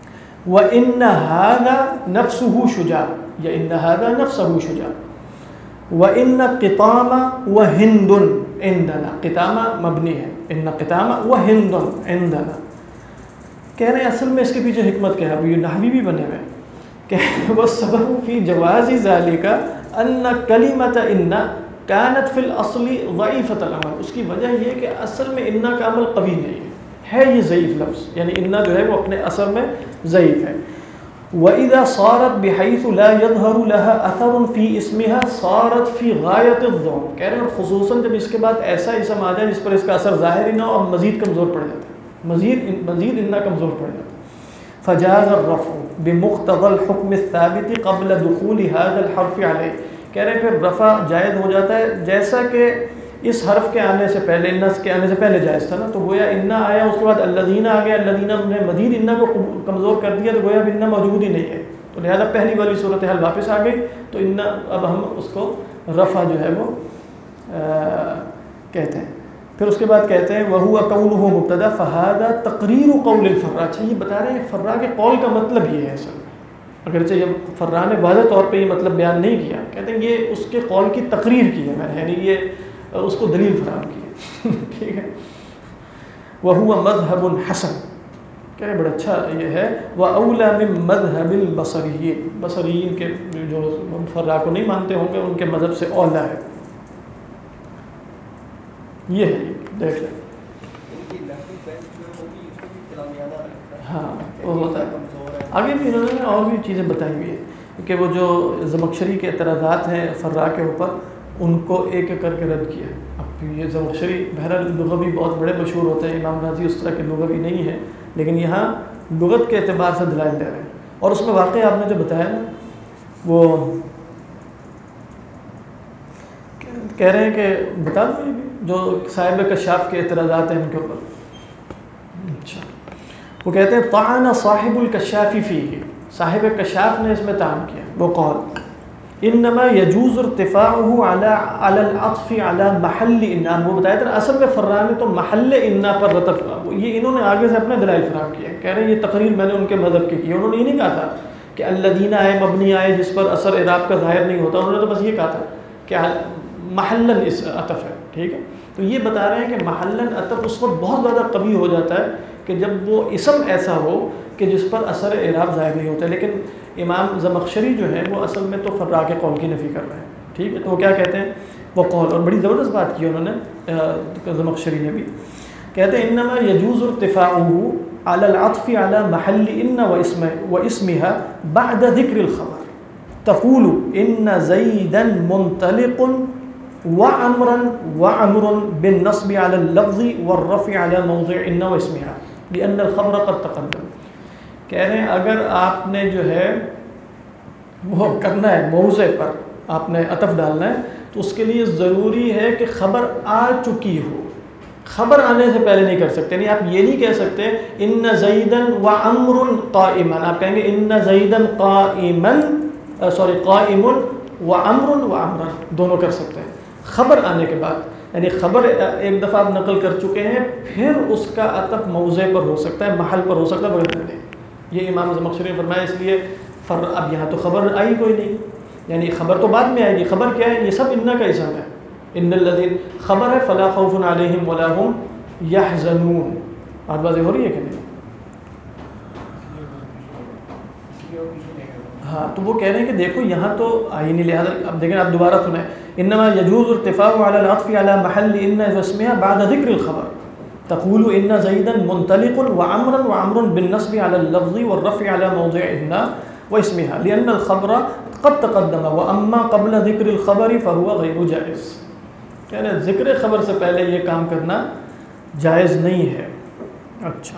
وَإِنَّ هَذَا نَفْسُهُ شُجَاعٌ یا إِنَّ هَذَا نَفْسَهُ شُجَاعٌ وَإِنَّ قِطَامَ وَهِنْدٌ عِنْدَنَا قِطَامَ مبنی ہے إِنَّ قِطَامَ وَهِنْدٌ عِنْدَنَا کہہ رہے ہیں اصل میں اس کے پیچھے حکمت کیا ہے. اب یہ نحوی بھی بنے ہوئے کہ وَالسَّبَبُ فِي جَوَازِ ذَلِكَ أَنَّ كَلِمَةَ إِنَّ كَانَتْ فِي الْأَصْلِ ضَعِيفَةَ الْعَمَلِ. اس کی وجہ یہ کہ اصل میں اِنَّ کا عمل قوی نہیں ہے یہ ضعیف لفظ، یعنی اِنَّ جو ہے وہ اپنے اثر میں ضعیف ہے. وَإِذَا صَارَتْ بِحَيْثُ لَا يَظْهَرُ لَهَا أَثَرٌ فِي اسْمِهَا صَارَتْ فِي غَايَةِ الضَّعْفِ. کہہ رہے ہیں خصوصاً جب اس کے بعد ایسا اسم آ جائے جس پر اس کا اثر ظاہر ہی نہ ہو اور مزید کمزور پڑ جاتا ہے، مزید اِنَّ کمزور پڑ جاتا ہے. فَجَازَ الرَّفْعُ بِمُقْتَضَى الْحُكْمِ الثَّابِتِ قَبْلَ دُخُولِ هَذَا الْحَرْفِ عَلَيْهِ. کہہ رہے ہیں پھر رفع جائز ہو جاتا ہے جیسا کہ اس حرف کے آنے سے پہلے اِنَّ کے آنے سے پہلے جائز تھا نا. تو گویا اِنَّ آیا اس کے بعد الذین آ گیا، الذین نے مزید اِنَّ کو کمزور کر دیا تو گویا اب اِنَّ موجود ہی نہیں ہے. تو لہذا پہلی والی صورتحال واپس آ گئی تو اِنَّ اب ہم اس کو رفع جو ہے وہ کہتے ہیں. پھر اس کے بعد کہتے ہیں وَهُوَ قَوْلُهُ مُبْتَدَى فَهَذَا تَقْرِيرُ قَوْلِ الْفَرَّا. اچھا یہ بتا رہے ہیں فرا کے قول کا مطلب یہ ہے اصل میں، اگرچہ جب فرا نے واضح طور پہ یہ مطلب بیان نہیں کیا، کہتے ہیں یہ اس کے قول کی تقریر کی ہے میں نے، یعنی یہ اس کو دلیل فراہم کی ہے. ٹھیک ہے. وَهُوَ مَذْهَبٌ حَسَنٌ. کہہ رہے بڑا اچھا یہ ہے. وَأَوْلَى مِن مَذْهَبِ الْبَصَرِيِّينَ. بصریین کے جو فرا کو نہیں مانتے ہوں گے ان کے مذہب سے اولا ہے. یہ ہے دیکھ لیں. ہاں وہ ہوتا ہے. آگے بھی انہوں نے اور بھی چیزیں بتائی ہوئی ہیں کہ وہ جو زمخشری کے اعتراضات ہیں فرا کے اوپر ان کو ایک ایک کر کے رد کیا. اب یہ زمخشری بہرحال لغوی بہت بڑے مشہور ہوتے ہیں، امام رازی اس طرح کے لغوی نہیں ہے، لیکن یہاں لغت کے اعتبار سے دلائل دے رہے ہیں. اور اس میں واقعی آپ نے جو بتایا نا وہ کہہ رہے ہیں کہ بتا دوں جو صاحب کشاف کے اعتراضات ہیں ان کے اوپر. اچھا وہ کہتے ہیں طعن صاحب الکشاف فیہ. صاحب کشاف نے اس میں طعن کیا. وہ قول انما يجوز ارتفاعه على العطف على محل ان. وہ بتایا تھا اصل میں فرا نے تو محل ان پر رطف، یہ انہوں نے آگے سے اپنے دلائل فراہم کیا. کہہ رہے ہیں یہ تقریر میں نے ان کے مذہب کی. انہوں نے یہ نہیں کہا تھا کہ الذین آئے مبنی آئے جس پر اثر اعراب کا ظاہر نہیں ہوتا، انہوں نے تو بس یہ کہا تھا کہ محلن اس عطف ہے. ٹھیک ہے. تو یہ بتا رہے ہیں کہ محلن عطف اس وقت بہت زیادہ قوی ہو جاتا ہے کہ جب وہ اسم ایسا ہو کہ جس پر اثر اعراب ظاہر نہیں ہوتا. لیکن امام زمخشری جو ہے وہ اصل میں تو فرا کے قول کی نفی کر رہے ہیں. ٹھیک ہے. تو وہ کیا کہتے ہیں وہ قول، اور بڑی زبردست بات کی انہوں نے زمخشری نے بھی. کہتے ہیں انما يجوز ارتفاعه على العطف على محل ان واسمها بعد ذکر الخبر. تقول ان زیدا منطلق وعمر بالنصب على اللفظ والرفع على موضع ان واسمها لان الخبر قد تقدم. کہہ رہے ہیں اگر آپ نے جو ہے وہ کرنا ہے موضع پر آپ نے عطف ڈالنا ہے تو اس کے لیے ضروری ہے کہ خبر آ چکی ہو. خبر آنے سے پہلے نہیں کر سکتے. نہیں آپ یہ نہیں کہہ سکتے ان زیدا وعمر قائما، آپ کہیں گے ان زیدا قائما قائم وعمر وعمرا، دونوں کر سکتے ہیں خبر آنے کے بعد. یعنی خبر ایک دفعہ آپ نقل کر چکے ہیں پھر اس کا عطف موضع پر ہو سکتا ہے، محل پر ہو سکتا ہے، بغیر نہیں. یہ امام زمخشری نے فرمایا. اس لیے اب یہاں تو خبر آئی کوئی نہیں، یعنی خبر تو بعد میں آئے گی. خبر کیا ہے؟ یہ سب ان کا اسم ہے. ان الذین خبر ہے فلا خوف علیہم ولا هم یحزنون. بات واضح ہو رہی ہے کہ نہیں؟ ہاں تو وہ کہہ رہے ہیں کہ دیکھو یہاں تو آئی نہیں، لہٰذا اب دیکھیں آپ دوبارہ سنیں انما يجوز ارتفاع على العطف على محل ان واسمها بعد ذکر الخبر. تقول ان زیدا منطلق وعمر بالنصب على اللفظ والرفع على موضع ان واسمها لان الخبر قد تقدم واما قبل ذکر الخبر فهو غیر جائز. یعنی ذکر خبر سے پہلے یہ کام کرنا جائز نہیں ہے. اچھا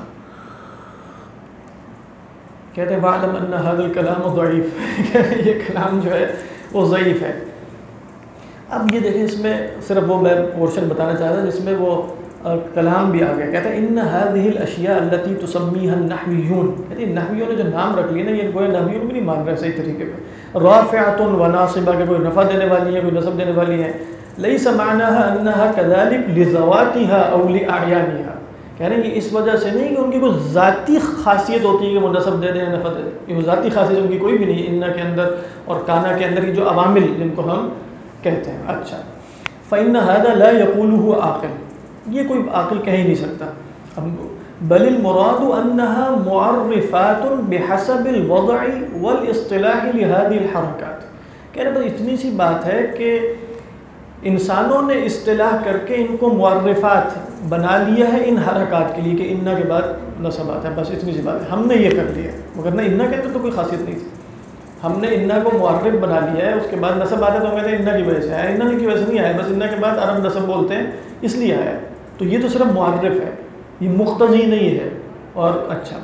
کہتے ہیں وَاعْلَمْ أَنَّ هَذَا الْكَلَامُ ضَعِيفٌ. یہ کلام جو ہے وہ ضعیف ہے. اب یہ دیکھیں اس میں صرف وہ میں پورشن بتانا چاہ رہا ہوں جس میں وہ کلام بھی آ گیا. کہتے ہیں ان هذه الاشیاء التي تسميها النحویون. کہتے ہیں نحویوں نے جو نام رکھ لیے نا یہ کوئی نحویوں بھی نہیں مان رہے صحیح طریقے پہ. رافعۃ وناصبہ کہ کوئی رفع دینے والی ہے کوئی نصب دینے والی ہے. ليس معناها انها كذلك لذواتها او لاعيانها. کہہ رہے ہیں یہ اس وجہ سے نہیں کہ ان کی کوئی ذاتی خاصیت ہوتی ہے کہ وہ نصب دے دیں یا نفع دے دیں، یہ ذاتی خاصیت ان کی کوئی بھی نہیں ہے انا کے اندر اور کانا کے اندر کی جو عوامل جن کو ہم کہتے ہیں. اچھا فإن هذا لا يقوله عاقل، یہ کوئی عاقل کہہ ہی نہیں سکتا. بل المراد انها معرفات بحسب الوضع والاصطلاح لهذه الحركات. کہہ رہے بس اتنی سی بات ہے کہ انسانوں نے اصطلاح کر کے ان کو معرفات بنا لیا ہے ان حرکات کے لیے کہ انا کے بعد نصب آتا ہے، بس اتنی سی بات ہے، ہم نے یہ کر لیا ہے. مگر نہ انا کے اندر تو کوئی خاصیت نہیں تھی، ہم نے انا کو معرف بنا لیا ہے، اس کے بعد نصب آتا ہے تو ہم کہتے ہیں انا کی وجہ سے آیا، انا کی وجہ سے نہیں آیا، بس انا کے بعد عرب نصب بولتے ہیں اس لیے آیا. تو یہ تو صرف معرف ہے، یہ مقتضی نہیں ہے. اور اچھا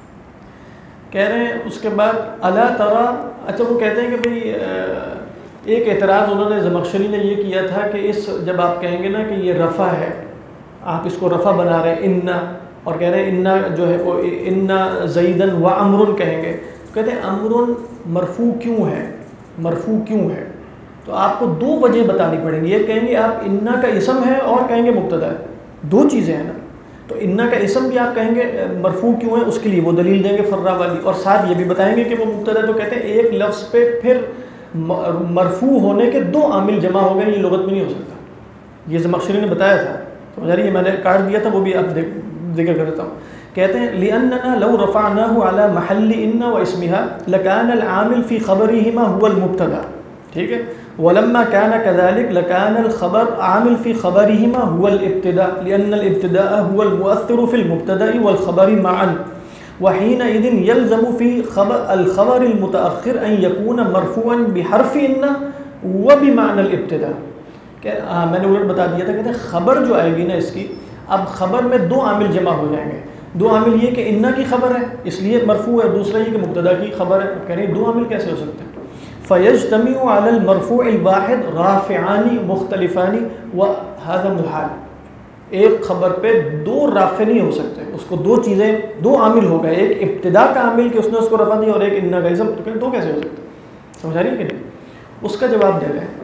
کہہ رہے ہیں اس کے بعد الا ترى، اچھا وہ کہتے ہیں کہ بھئی ایک اعتراض انہوں نے زمخشری نے یہ کیا تھا کہ اس جب آپ کہیں گے نا کہ یہ رفع ہے، آپ اس کو رفع بنا رہے ہیں انا، اور کہہ رہے ہیں انا جو ہے وہ انا زیدن و امر کہیں گے، کہتے ہیں امر مرفوع کیوں ہے، مرفوع کیوں ہے؟ تو آپ کو دو وجہ بتانی پڑیں گی. یہ کہیں گے آپ انا کا اسم ہے اور کہیں گے مبتدا ہے، دو چیزیں ہیں نا. تو انا کا اسم بھی آپ کہیں گے مرفوع کیوں ہے، اس کے لیے وہ دلیل دیں گے فرع والی، اور ساتھ یہ بھی بتائیں گے کہ وہ مبتدا ہے. تو کہتے ہیں ایک لفظ پہ پھر مرفوع ہونے کے دو عامل جمع ہو گئے، یہ لغت میں نہیں ہو سکتا. یہ زمخشری نے بتایا تھا، سمجھ رہی ہے، میں نے کاٹ دیا تھا وہ بھی آپ ذکر کرتا ہوں. کہتے ہیں لأننا لو رفعناه على محل ان واسمها لكان العامل في خبرهما هو المبتدا. ٹھیک ہے، ولما كان كذلك لكان الخبر عامل في خبرهما هو الابتداء لأن الابتداء هو المؤثر في المبتدا والخبر معا، وحينئذ يلزم في الخبر المتأخر أن يكون مرفوعا بحرف ان وبمعنى الابتداء. میں نے الٹ بتا دیا تھا، کہتے ہیں خبر جو آئے گی نا اس کی، اب خبر میں دو عامل جمع ہو جائیں گے. دو عامل یہ کہ انا کی خبر ہے اس لیے مرفوع ہے، دوسرا یہ کہ مبتدا کی خبر ہے. کہہ رہے ہیں دو عامل کیسے ہو سکتے ہیں؟ فَيَجْتَمِعُ عَلَى الْمَرْفُوعِ الْوَاحِدِ رَافِعَانِ مُخْتَلِفَانِ وَهَذَا مُحَالٌ. ایک خبر پہ دو رافع نہیں ہو سکتے، اس کو دو چیزیں، دو عامل ہو گئے، ایک ابتدا کا عامل کہ اس نے اس کو رفع دیا اور ایک انا کا اسم. تو کہ دو کیسے ہو سکتے؟ سمجھا رہی ہے کہ نہیں؟ اس کا جواب دے رہے ہیں.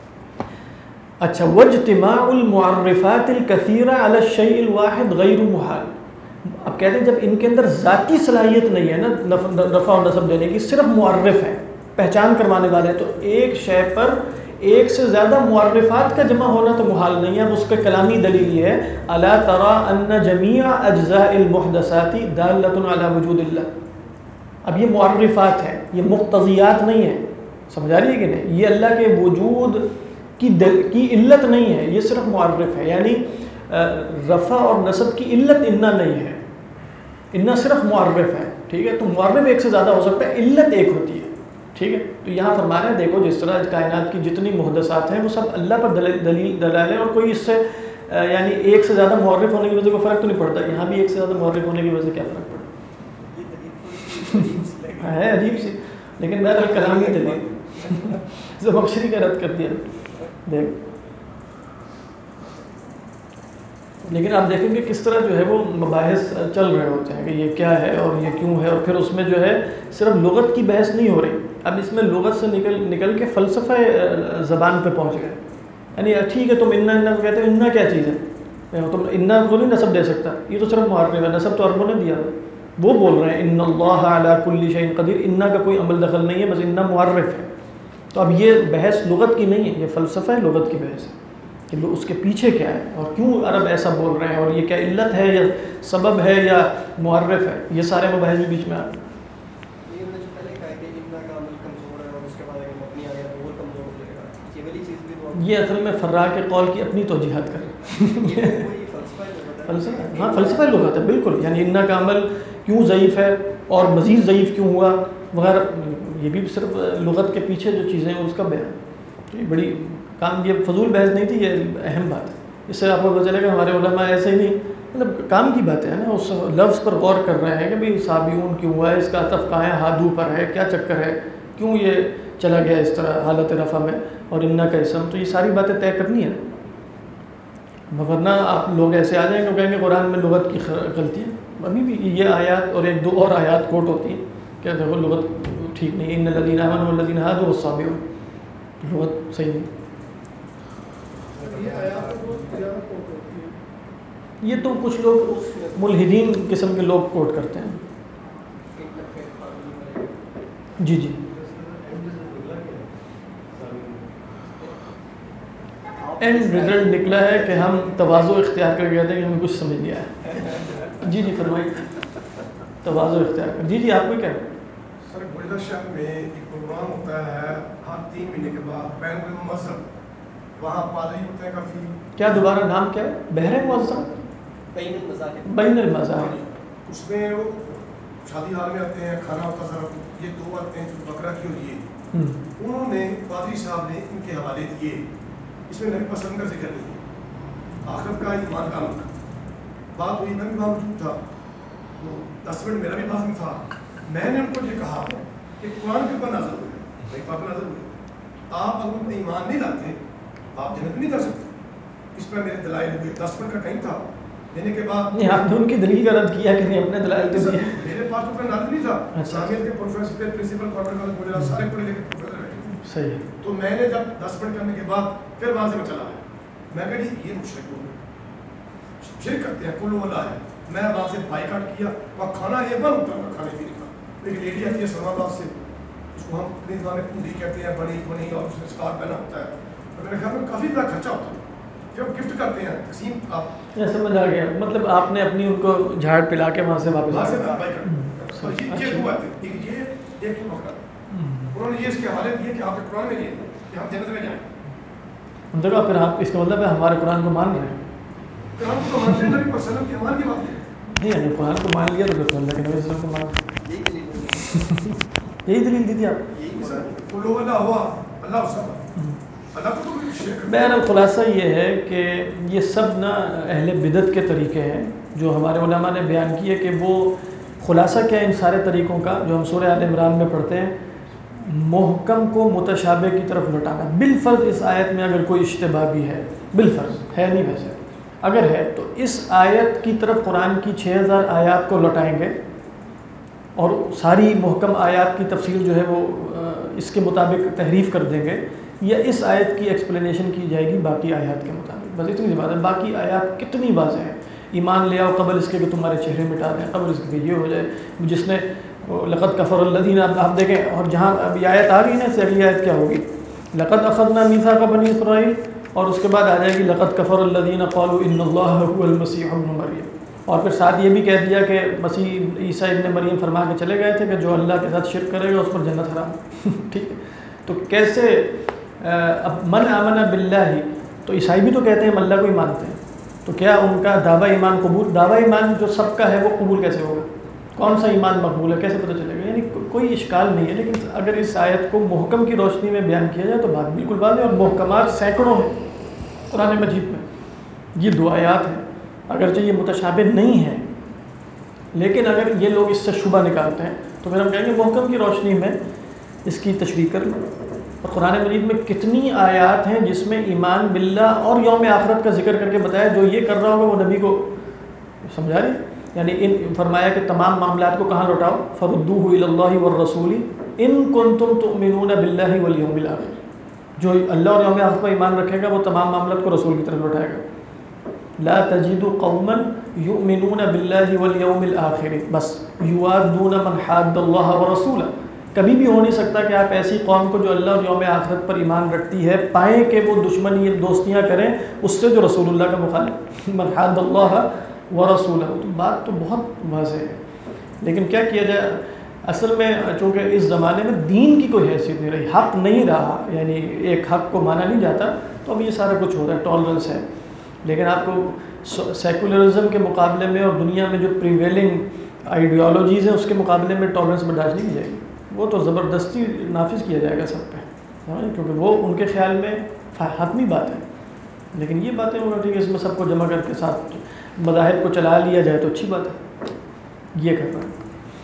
اچھا واجتماع المعرفات الكثيرة على الشيء الواحد غیر محال. اب کہتے ہیں جب ان کے اندر ذاتی صلاحیت نہیں ہے نا رفع و نصب دینے کی، صرف معرف ہے، پہچان کروانے والے، تو ایک شے پر ایک سے زیادہ معرفات کا جمع ہونا تو محال نہیں ہے. اب اس کا کلامی دلیل یہ ہے الا ترى ان جميع اجزاء المحدثات دالة على وجود اللہ. اب یہ معرفات ہے، یہ مقتضیات نہیں ہے. سمجھا رہی ہے کہ نہیں؟ یہ اللہ کے وجود کی علت نہیں ہے، یہ صرف معرف ہے. یعنی رفع اور نصب کی علت انا نہیں ہے، انا صرف معرف ہے. ٹھیک ہے، تو معرف ایک سے زیادہ ہو سکتا ہے، علت ایک ہوتی ہے. ٹھیک ہے، تو یہاں فرما رہے ہیں دیکھو جس طرح کائنات کی جتنی محدثات ہیں وہ سب اللہ پر دلائل ہیں، اور کوئی اس سے یعنی ایک سے زیادہ معرف ہونے کی وجہ سے کوئی فرق تو نہیں پڑتا. یہاں بھی ایک سے زیادہ معرف ہونے کی وجہ سے کیا فرق پڑتا ہے؟ عجیب سی، لیکن بہرحال کلامی دلیل زمخشری کا رد کر دیا. دیکھ لیکن آپ دیکھیں گے کس طرح جو ہے وہ مباحث چل رہے ہوتے ہیں کہ یہ کیا ہے اور یہ کیوں ہے، اور پھر اس میں جو ہے صرف لغت کی بحث نہیں ہو رہی. اب اس میں لغت سے نکل کے فلسفہ زبان پہ پہنچ گئے. یعنی ٹھیک ہے تم انا کو کہتے ہو، انا کیا چیز ہے؟ تم انا کو نہیں نصب دے سکتا، یہ تو صرف معرف ہے، نصب تو عربوں نے دیا. وہ بول رہے ہیں ان اللہ علی کل شیء قدیر، انا کا کوئی عمل دخل نہیں ہے، بس انا معرف ہے. تو اب یہ بحث لغت کی نہیں ہے، یہ فلسفہ ہے، لغت کی بحث ہے کہ اس کے پیچھے کیا ہے اور کیوں عرب ایسا بول رہے ہیں، اور یہ کیا علت ہے یا سبب ہے یا معرف ہے. یہ سارے مباحث بھی بیچ میں آتے ہیں. یہ اصل میں فرا کے قول کی اپنی توجیحات کر رہے ہیں. فلسفہ، ہاں فلسفہ لغت ہے بالکل. یعنی انا کا عمل کیوں ضعیف ہے اور مزید ضعیف کیوں ہوا وغیرہ، یہ بھی صرف لغت کے پیچھے جو چیزیں ہیں اس کا بیان. تو یہ بڑی کام، یہ فضول بحث نہیں تھی، یہ اہم بات ہے. اس سے آپ کو پتہ چلے کہ ہمارے علماء ایسے ہی نہیں، مطلب کام کی باتیں ہیں نا، اس لفظ پر غور کر رہے ہیں کہ بھئی صابیون کیوں ہوا ہے، اس کا عطف کہاں ہے، ہادو پر ہے، کیا چکر ہے، کیوں یہ چلا گیا اس طرح حالت رفع میں، اور انا کا اسم. تو یہ ساری باتیں طے کرنی ہے. ورنہ آپ لوگ ایسے آ جائیں گے کہیں گے قرآن میں لغت کی غلطی ہے. ابھی بھی یہ آیات اور ایک دو اور آیات کوٹ ہوتی ہیں کہ دیکھو لغت ٹھیک نہیں، ان الذین آمنوا والذین ہادوا والصابئون، لغت صحیح نہیں. یہ تو کچھ لوگ ملحدین قسم کے لوگ کوٹ کرتے ہیں. جی جی اینڈ رزلٹ نکلا ہے کہ ہم تواضع اختیار کر گئے تھے کہ ہمیں کچھ سمجھ نہیں آیا. جی جی فرمائیے. تواضع اختیار کر. جی جی آپ کو کیا ہے؟ سر گلزار شہر میں ایک پروگرام ہوتا ہے ہر 3 مہینے کے بعد بین المذہب، وہاں پادری ہوتے ہیں کافی. کیا دوبارہ نام کیا ہے؟ بحر مذہب بین المذاہب. اس میں وہ شادی حال میں آتے ہیں، کھانا ہوتا سر. یہ 2 آتے ہیں جو بکرا کی ہوئی ہے، انہوں نے پادری صاحب نے ان کے حوالے دیے. اس میں نبی پسند کا ذکر نہیں ہے، آخرت کا ایمان کا مت. بات ہوئی میں بھی وہاں موجود تھا، تو 10 منٹ میرا بھی لازم تھا. میں نے ان کو یہ کہا کہ قرآن کے اوپر نازل ہوئے، میرے پاک نازل ہوئے، آپ اگر ایمان نہیں لاتے آپ جنت نہیں کر سکتے. اس پر میرے دلائل ہوئے. 10 منٹ کا ٹائم تھا دینے کے بعد نہیں آپ نے ان کی دلیل کا رد کیا کہ نہیں اپنے دلائل تو دیے. میرے پاس تو نازل نہیں تھا. اسلامیت کے professor principal corporate college Gujrat سارے پڑھے لکھے پروفیسر بیٹھے. صحیح. تو میں نے جب 10 منٹ کرنے کے بعد پھر وہاں سے میں چلا آیا. میں کہا جی یہ مشرک لوگ شرک کرتے ہیں، کل والا ہے. میں وہاں سے بائی کاٹ کیا. وہاں کھانا یہ بند ہوتا ہے کھانے پینے کا. ایک لیڈی آتی ہے اسلام آباد سے، اس کو ہم اپنی زبان میں کنڈی کہتے ہیں، بنی بنی، اور اس میں اسکار پہنا ہوتا ہے. اور میرے خیال میں کافی بڑا خرچہ ہوتا ہے جب گفٹ کرتے ہیں تقسیم. آپ سمجھ آ گیا، مطلب آپ نے اپنی ان کو جھاڑ پلا کے وہاں سے واپس وہاں سے بائی کاٹ. یہ ہوا تھا یہ ایک وقت انہوں نے یہ اس کے حوالے دیے کہ آپ کے قرآن میں یہ کہ ہم جنت میں جائیں. دیکھو پھر آپ اس کا مطلب ہے ہمارے قرآن کو مان رہے ہیں. قرآن کو مانتے ہیں، نبی وسلم کی امان کی بات ہے. نہیں یعنی قرآن کو مان لیا تو پھر اللہ کے نبی صلی اللہ علیہ وسلم کو مان. یہی دلیل دی تھی آپ. اللہ ہوا اللہ وسلم اللہ کو تو شرک. بہرحال خلاصہ یہ ہے کہ یہ سب نا اہل بدعت کے طریقے ہیں جو ہمارے علماء نے بیان کیے کہ وہ خلاصہ کیا ان سارے طریقوں کا جو ہم سورہ آل عمران میں پڑھتے ہیں، محکم کو متشابہ کی طرف لوٹانا. بالفرض اس آیت میں اگر کوئی اشتباہ بھی ہے، بالفرض ہے نہیں ویسے، اگر ہے تو اس آیت کی طرف قرآن کی 6000 آیات کو لوٹائیں گے اور ساری محکم آیات کی تفصیل جو ہے وہ اس کے مطابق تحریف کر دیں گے، یا اس آیت کی ایکسپلینیشن کی جائے گی باقی آیات کے مطابق. بس اتنی سی بات ہے. باقی آیات کتنی واضح ہیں. ایمان لے آؤ قبل اس کے کہ تمہارے چہرے مٹا دیں، قبل اس کے کہ یہ ہو جائے. جس نے لقد کفر الذین، آپ دیکھیں، اور جہاں اب یہ آیت آ رہی ہے نا، سے اگلی آیت کیا ہوگی؟ لقد اخذنا میثاق بنی اسرائیل، اور اس کے بعد آ جائے گی لقد کفر الذین قالوا ان اللہ هو المسیح ابن مریم. اور پھر ساتھ یہ بھی کہہ دیا کہ مسیح عیسیٰ ابن مریم فرما کے چلے گئے تھے کہ جو اللہ کے ساتھ شرک کرے گا اس پر جنت حرام. ٹھیک ہے. تو کیسے اب من آمن باللہ، تو عیسائی بھی تو کہتے ہیں ہم اللہ کو ہی مانتے ہیں، تو کیا ان کا دعویٰ ایمان قبول، دعویٰ ایمان جو سب کا ہے وہ قبول کیسے ہوگا؟ کون سا ایمان مقبول ہے، کیسے پتہ چلے گا؟ یعنی کوئی اشکال نہیں ہے. لیکن اگر اس آیت کو محکم کی روشنی میں بیان کیا جائے تو بات بالکل واضح ہے. اور محکمات سینکڑوں ہیں قرآن مجید میں. یہ 2 آیات ہیں، اگرچہ یہ متشابہ نہیں ہیں، لیکن اگر یہ لوگ اس سے شبہ نکالتے ہیں تو پھر ہم کہیں گے محکم کی روشنی میں اس کی تشریح کر لیں. اور قرآن مجید میں کتنی آیات ہیں جس میں ایمان باللہ اور یوم آخرت کا ذکر کر کے بتایا جو یہ کر رہا ہوگا وہ نبی کو سمجھا رہی. یعنی ان فرمایا کہ تمام معاملات کو کہاں لوٹاؤ؟ فردوہ الی اللہ والرسول ان کنتم تؤمنون باللہ والیوم الآخر. جو اللہ اور یوم آخرت پر ایمان رکھے گا وہ تمام معاملات کو رسول کی طرف لوٹائے گا. لا تجد قوما یؤمنون باللہ والیوم الآخر بس یوادون من حاد اللہ ورسولہ. کبھی بھی ہو نہیں سکتا کہ آپ ایسی قوم کو جو اللہ اور یوم آخرت پر ایمان رکھتی ہے پائیں کہ وہ دشمنی دوستیاں کریں اس سے جو رسول اللہ کا مخالف. من حاد اللہ ورسولہ، تو بات تو بہت واضح ہے. لیکن کیا کیا جائے؟ اصل میں چونکہ اس زمانے میں دین کی کوئی حیثیت نہیں رہی، حق نہیں رہا، یعنی ایک حق کو مانا نہیں جاتا، تو اب یہ سارا کچھ ہو رہا ہے، ٹالرنس ہے. لیکن آپ کو سیکولرزم کے مقابلے میں اور دنیا میں جو پریویلنگ آئیڈیالوجیز ہیں اس کے مقابلے میں ٹالرنس برداشت نہیں کی جائے گی. وہ تو زبردستی نافذ کیا جائے گا سب پہ، کیونکہ وہ ان کے خیال میں حتمی بات ہے. لیکن یہ باتیں ہونا ٹھیک ہے، اس میں سب کو جمع کر کے ساتھ مذاہب کو چلا لیا جائے تو اچھی بات ہے. یہ کہتا ہے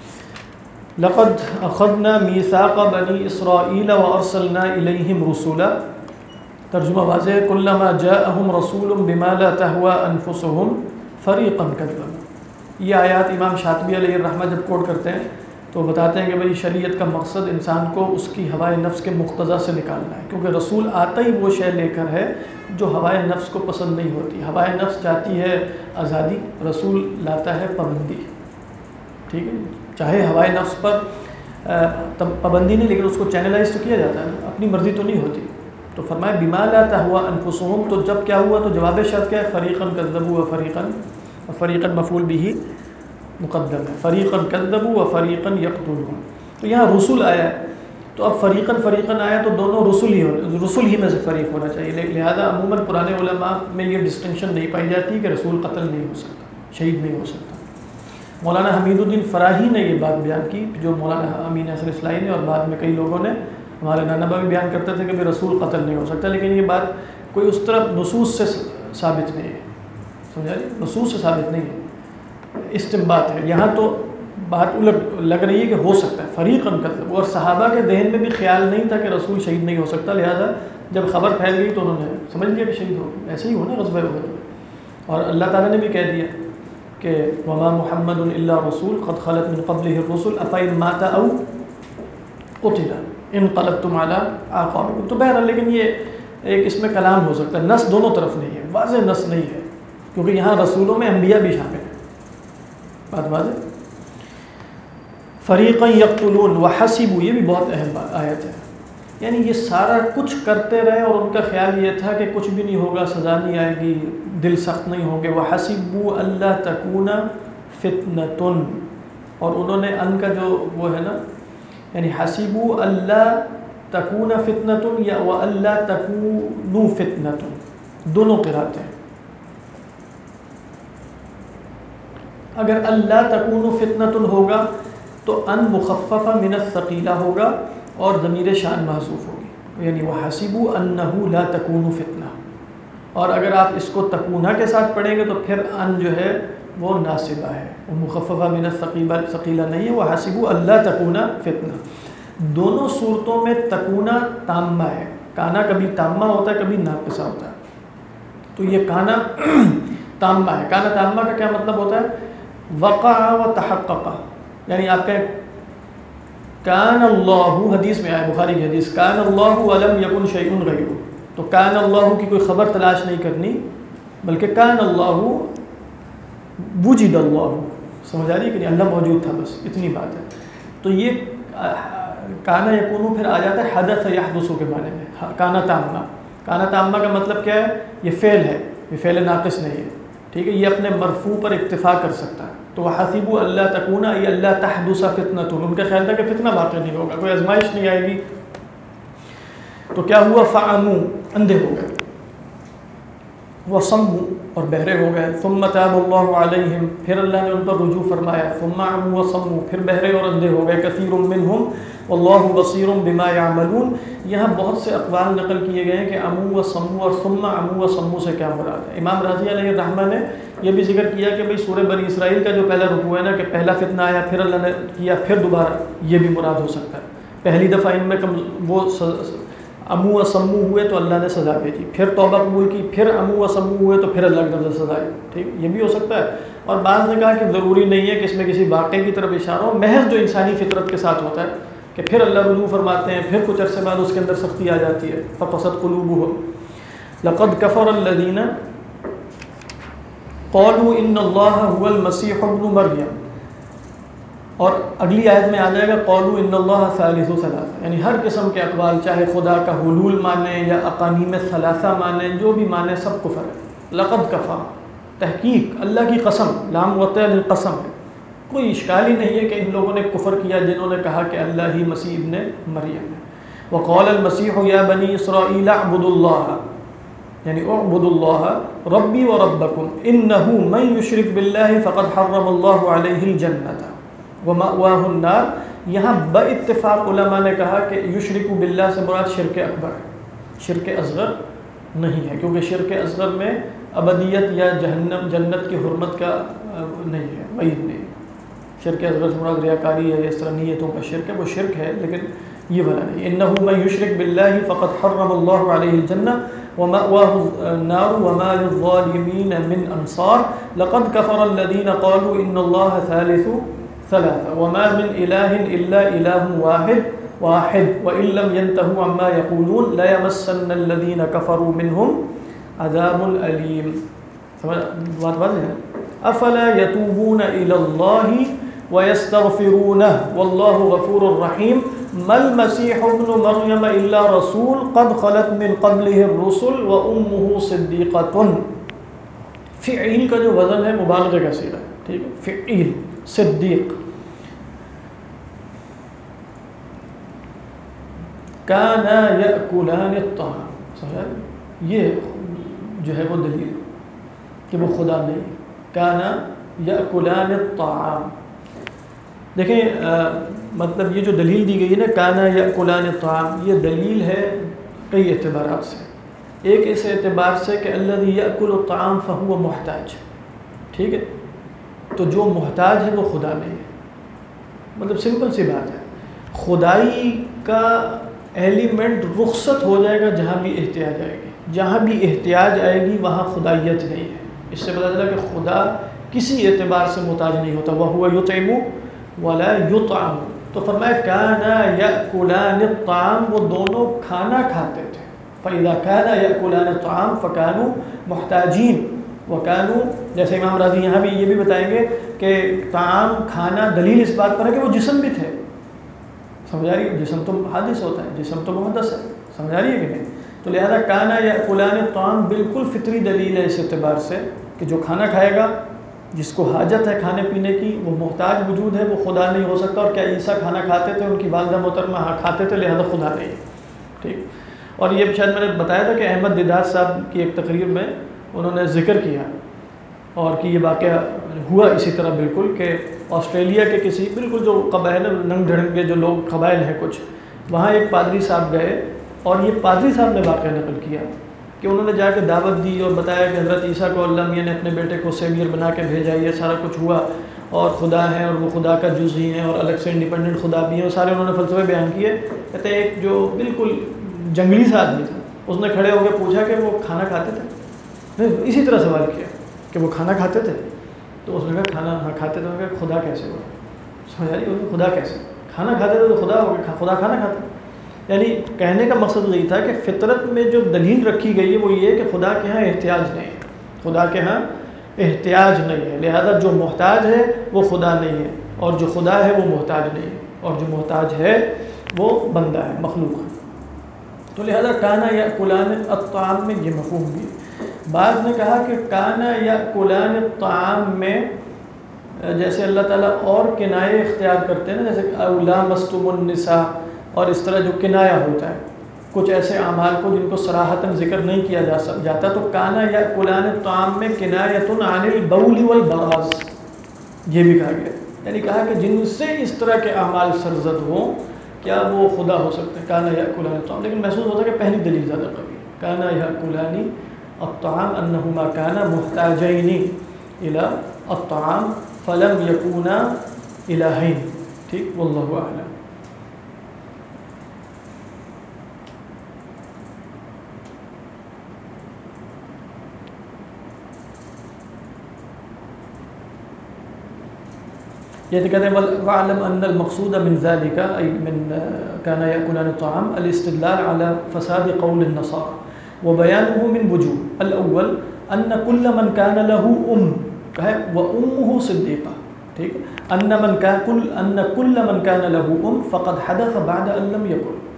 لقد اخذنا میثاق بنی اسرائیل وارسلنا الیہم رسولا. ترجمہ واضح ہے، کلما جاءہم رسول بما لا تہوى انفسہم فریقا کذبوا. یہ آیات امام شاطبی علیہ الرحمہ جب کوٹ کرتے ہیں تو بتاتے ہیں کہ بھئی شریعت کا مقصد انسان کو اس کی ہوائے نفس کے مقتضا سے نکالنا ہے، کیونکہ رسول آتا ہی وہ شے لے کر ہے جو ہوائے نفس کو پسند نہیں ہوتی. ہوائے نفس چاہتی ہے آزادی، رسول لاتا ہے پابندی. ٹھیک ہے، چاہے ہوائے نفس پر پابندی نہیں، لیکن اس کو چینلائز تو کیا جاتا ہے نا، اپنی مرضی تو نہیں ہوتی. تو فرمایا بما لا تہوی انفسہم، تو جب کیا ہوا، تو جواب شرط کیا ہے، فریقا کذبوا وفریقا مفعول به مقدم ہے، فریقا کذبوا وفریقا یقتلون. تو یہاں رسول آیا ہے، تو اب فریقاً آیا تو دونوں رسول ہی میں سے فریق ہونا چاہیے. لہذا عموماً پرانے علماء میں یہ ڈسٹنکشن نہیں پائی جاتی کہ رسول قتل نہیں ہو سکتا، شہید نہیں ہو سکتا. مولانا حمید الدین فراہی نے یہ بات بیان کی، جو مولانا امین اصغر اصلاحی نے، اور بعد میں کئی لوگوں نے، ہمارے نانا بھی بیان کرتے تھے کہ رسول قتل نہیں ہو سکتا، لیکن یہ بات کوئی اس طرح نصوص سے ثابت نہیں ہے. سمجھا جی، نصوص سے ثابت نہیں ہے، استنباط ہے. یہاں تو بات الٹ لگ رہی ہے کہ ہو سکتا ہے فریقاً کذب، اور صحابہ کے ذہن میں بھی خیال نہیں تھا کہ رسول شہید نہیں ہو سکتا. لہذا جب خبر پھیل گئی تو انہوں نے سمجھ لیا کہ شہید ہو. ایسے ہی ہو نا غزوہ احد میں. اور اللہ تعالیٰ نے بھی کہہ دیا کہ وما محمد الا رسول قد خلت من قبلہ الرسل افإن مات او قتل انقلبتم علی اعقابکم. تو بہرحال لیکن یہ ایک اس میں کلام ہو سکتا ہے، نص دونوں طرف نہیں ہے، واضح نص نہیں ہے، کیونکہ یہاں رسولوں میں انبیاء بھی شامل ہیں. بات واضح. فریقا یقتلون وحسبوا، یہ بھی بہت اہم آیت ہے. یعنی یہ سارا کچھ کرتے رہے اور ان کا خیال یہ تھا کہ کچھ بھی نہیں ہوگا، سزا نہیں آئے گی، دل سخت نہیں ہوں گے. وحسبوا الا تکون فتنۃ، اور انہوں نے ان کا جو وہ ہے نا، یعنی حسبوا الا تکون فتنۃ یا والا تکونوا فتنۃ، دونوں قرأت ہیں. اگر اللہ تکون فتنۃ ہوگا تو ان مخففہ من الثقیلہ ہوگا اور ضمیر شان محذوف ہوگی، یعنی وحسبوا انہ لا تکون فتنہ. اور اگر آپ اس کو تکونہ کے ساتھ پڑھیں گے تو پھر ان جو ہے وہ ناصبہ ہے، وہ مخففہ من الثقیلہ نہیں ہے. وحسبوا الا تکون فتنہ. دونوں صورتوں میں تکونہ تامہ ہے. کانا کبھی تامہ ہوتا ہے، کبھی ناقصہ ہوتا ہے. تو یہ کانا تامہ ہے. کانا تامہ کا کیا مطلب ہوتا ہے؟ وقع و تحقق. یعنی آپ کہیں کان اللہ، حدیث میں آئے، بخاری کی حدیث، کان اللہ ولم یکن شیء غیرہ. تو کان اللہ کی کوئی خبر تلاش نہیں کرنی، بلکہ کان اللہ وجد اللہ. سمجھ آ رہی ہے کہ نہیں؟ اللہ موجود تھا، بس اتنی بات ہے. تو یہ کانا یکون پھر آ جاتا ہے حدث یحدث کے معنی میں. کانا تامہ، کانا تامہ کا مطلب کیا ہے؟ یہ فعل ہے، یہ فعل ناقص نہیں ہے. ٹھیک ہے، یہ اپنے مرفوع پر اکتفا کر سکتا ہے. تو وحسبوا الا تکون ای اللہ تحدث فتنۃ، ان کا خیال تھا کہ فتنہ واقع نہیں ہوگا، کوئی آزمائش نہیں آئے گی. تو کیا ہوا؟ فعموا، اندھے ہو گئے، وصموا، اور بہرے ہو گئے. ثم تاب اللہ علیہم، پھر اللہ نے ان پر رجوع فرمایا. ثم عموا وصموا، پھر بہرے اور اندھے ہو گئے. کثیر منہم واللہ بصیر بما یعملون. یہاں بہت سے اقوال نقل کیے گئے ہیں کہ عموا وصموا اور ثم عموا وصموا سے کیا مراد ہے. امام رازی علیہ الرحمہ نے یہ بھی ذکر کیا کہ بھئی سورہ بنی اسرائیل کا جو پہلا رکوع ہے نا، کہ پہلا فتنہ آیا، پھر اللہ نے کیا، پھر دوبارہ، یہ بھی مراد ہو سکتا ہے. پہلی دفعہ ان میں وہ عموا وصموا ہوئے تو اللہ نے سزا بھیجی، پھر توبہ قبول کی، پھر عموا وصموا ہوئے تو پھر اللہ کی طرف سے سزا آئی. ٹھیک، یہ بھی ہو سکتا ہے. اور بعض نے کہا کہ ضروری نہیں ہے کہ اس میں کسی واقعے کی طرف اشارہ ہو، محض جو انسانی فطرت کے ساتھ ہوتا ہے کہ پھر اللہ رجوع فرماتے ہیں، پھر کچھ عرصے بعد اس کے اندر سختی آ جاتی ہے. فقست قلوبهم لقد كفر الذين قالوا ان اللہ هو المسیح ابن مریم. اور اگلی آیت میں آ جائے گا قالوا ان اللہ ثالث ثلاثہ، یعنی ہر قسم کے اقوال، چاہے خدا کا حلول مانیں یا اقانیم ثلاثہ مانیں، جو بھی مانیں سب کفر ہے. لقد کفر، تحقیق، اللہ کی قسم، لام وطع للقسم ہے. کوئی اشکال ہی نہیں ہے کہ ان لوگوں نے کفر کیا جنہوں نے کہا کہ اللہ ہی مسیح ابن مریم ہے. وقال المسیح یا بنی اسرائیل اعبدوا اللہ، یعنی اعبدوا اللہ ربی و ربکم انہ من یشرک باللہ فقد حرم اللہ علیہ الجنۃ ومأواہ النار. یہاں باتفاق علماء نے کہا کہ یشرک باللہ سے مراد شرک اکبر ہے، شرک اصغر نہیں ہے، کیونکہ شرک اصغر میں ابدیت یا جہنم جنت کی حرمت کا نہیں ہے، وعید نہیں. شرک اصغر سے مراد ریاکاری ہے، اس طرح نیتوں کا شرک ہے، وہ شرک ہے لیکن یہ والا نہیں. انہ من یشرک باللہ فقد حرم اللہ علیہ الجنہ ومأواہ النار وما للظالمین من انصار. لقد کفر الذین قالوا ان اللہ ثالث ثلاثة وما من إله إلا إله واحد وإن لم ينتهوا عما يقولون ليمسن الذين كفروا منهم عذاب أليم. بات واضح ہے. افلا يتوبون الى الله ويستغفرونه والله غفور رحيم ما المسيح ابن مريم الا رسول قد خلت من قبله الرسل وامه صديقة. فعیل کا جو وزن ہے مبالغہ کا صیغہ ہے. ٹھیک ہے. فعیل صدیق. کانا یأکلان الطعام. یہ جو ہے وہ دلیل کہ وہ خدا نہیں. کانا یأکلان الطعام. دیکھیں مطلب یہ جو دلیل دی گئی ہے نا کانا یأکلان الطعام، یہ دلیل ہے کئی اعتبارات سے. ایک اس اعتبار سے کہ الذی یأکل الطعام فہو محتاج. ٹھیک ہے. تو جو محتاج ہے وہ خدا نہیں ہے. مطلب سمپل سی بات ہے. خدائی کا ایلیمنٹ رخصت ہو جائے گا جہاں بھی احتیاج آئے گی. جہاں بھی احتیاج آئے گی وہاں خدائیت نہیں ہے. اس سے پتہ چلا کہ خدا کسی اعتبار سے محتاج نہیں ہوتا. وَهُوَ يُطْعِمُ وَلَا يُطْعَمُ. تو فرمایا کَانَا يَأْكُلَانِ الطَّعَامَ، وہ دونوں کھانا کھاتے تھے. فَإِذَا كَانَا يَأْكُلَانِ الطَّعَامَ فَكَانُوا مُحْتَاجِينَ وَكَانُوا. جیسے امام راضی یہاں بھی یہ بھی بتائیں گے کہ طعام کھانا دلیل اس بات پر ہے کہ وہ جسم بھی تھے. سمجھ آ رہی ہے؟ جسم تو حادث ہوتا ہے، جسم تو محدث ہے. سمجھ آ رہی ہے کہ نہیں؟ تو لہذا کانا یأکلان الطعام بالکل فطری دلیل ہے اس اعتبار سے کہ جو کھانا کھائے گا، جس کو حاجت ہے کھانے پینے کی، وہ محتاج وجود ہے، وہ خدا نہیں ہو سکتا. اور کیا عیسیٰ کھانا کھاتے تھے؟ ان کی والدہ محترمہ ہاں کھاتے تھے، لہذا خدا نہیں. ٹھیک. اور یہ شاید میں نے بتایا تھا کہ احمد دیدار صاحب کی ایک تقریر میں انہوں نے ذکر کیا اور کہ یہ واقعہ ہوا اسی طرح بالکل کہ آسٹریلیا کے کسی بالکل جو قبائل ننگ ڈھڑنگ کے جو لوگ قبائل ہیں کچھ، وہاں ایک پادری صاحب گئے اور یہ پادری صاحب نے واقعہ نقل کیا کہ انہوں نے جا کے دعوت دی اور بتایا کہ حضرت عیسیٰ کو اللہ میاں نے اپنے بیٹے کو سیویئر بنا کے بھیجا، یہ سارا کچھ ہوا اور خدا ہے اور وہ خدا کا جز ہی ہیں اور الگ سے انڈیپینڈنٹ خدا بھی ہیں. اور سارے انہوں نے فلسفے بیان کیے. کہتے ہیں ایک جو بالکل جنگلی سا آدمی تھا، اس نے کھڑے ہو کے پوچھا کہ وہ کھانا کھاتے تھے. اسی طرح سوال کیا کہ وہ کھانا کھاتے تھے. تو اس نے کہا کھانا ہاں کھاتے تھے. کہ خدا کیسے ہوا؟ سمجھ آ رہی ہے؟ خدا کیسے؟ کھانا کھاتے تھے تو خدا ہو گیا، خدا کھانا کھاتا. یعنی کہنے کا مقصد یہی تھا کہ فطرت میں جو دلیل رکھی گئی ہے وہ یہ ہے کہ خدا کے ہاں احتیاج نہیں ہے. خدا کے ہاں احتیاج نہیں ہے، لہذا جو محتاج ہے وہ خدا نہیں ہے اور جو خدا ہے وہ محتاج نہیں ہے اور جو محتاج ہے وہ بندہ ہے، مخلوق ہے. تو لہذا کانا یأکلان الطعام میں یہ مفہوم بھی. بعض نے کہا کہ کانا یأکلان الطعام میں جیسے اللہ تعالیٰ اور کنائے اختیار کرتے ہیں نا، جیسے او لامستم النساء اور اس طرح جو کنایا ہوتا ہے کچھ ایسے اعمال کو جن کو صراحتاً ذکر نہیں کیا جاتا. تو کانا یأکلان الطعام میں کنایۃ عن البول والبراز یہ بھی کہا گیا. یعنی کہا کہ جن سے اس طرح کے اعمال سرزد ہوں کیا وہ خدا ہو سکتے ہیں. کانا یأکلان الطعام، لیکن محسوس ہوتا ہے کہ پہلی دلیل زیادہ قوی. کانا یأکلان الطعام انہما کانا محتاجین الی الطعام فلم یکونا الہین. ٹھیک. واللہ اعلم. یہ کہتے ہیں وَاعْلَمْ أَنَّ الْمَقْصُودَ مِنْ ذَلِكَ أي من كان يأكلان الطعام الاستدلال على فساد قول النصارى وبيانه من وجوه. الأول أن كل من كان له وأمه صديقة. ٹھیک. أن كل من كان له فقد حدث بعد أن لم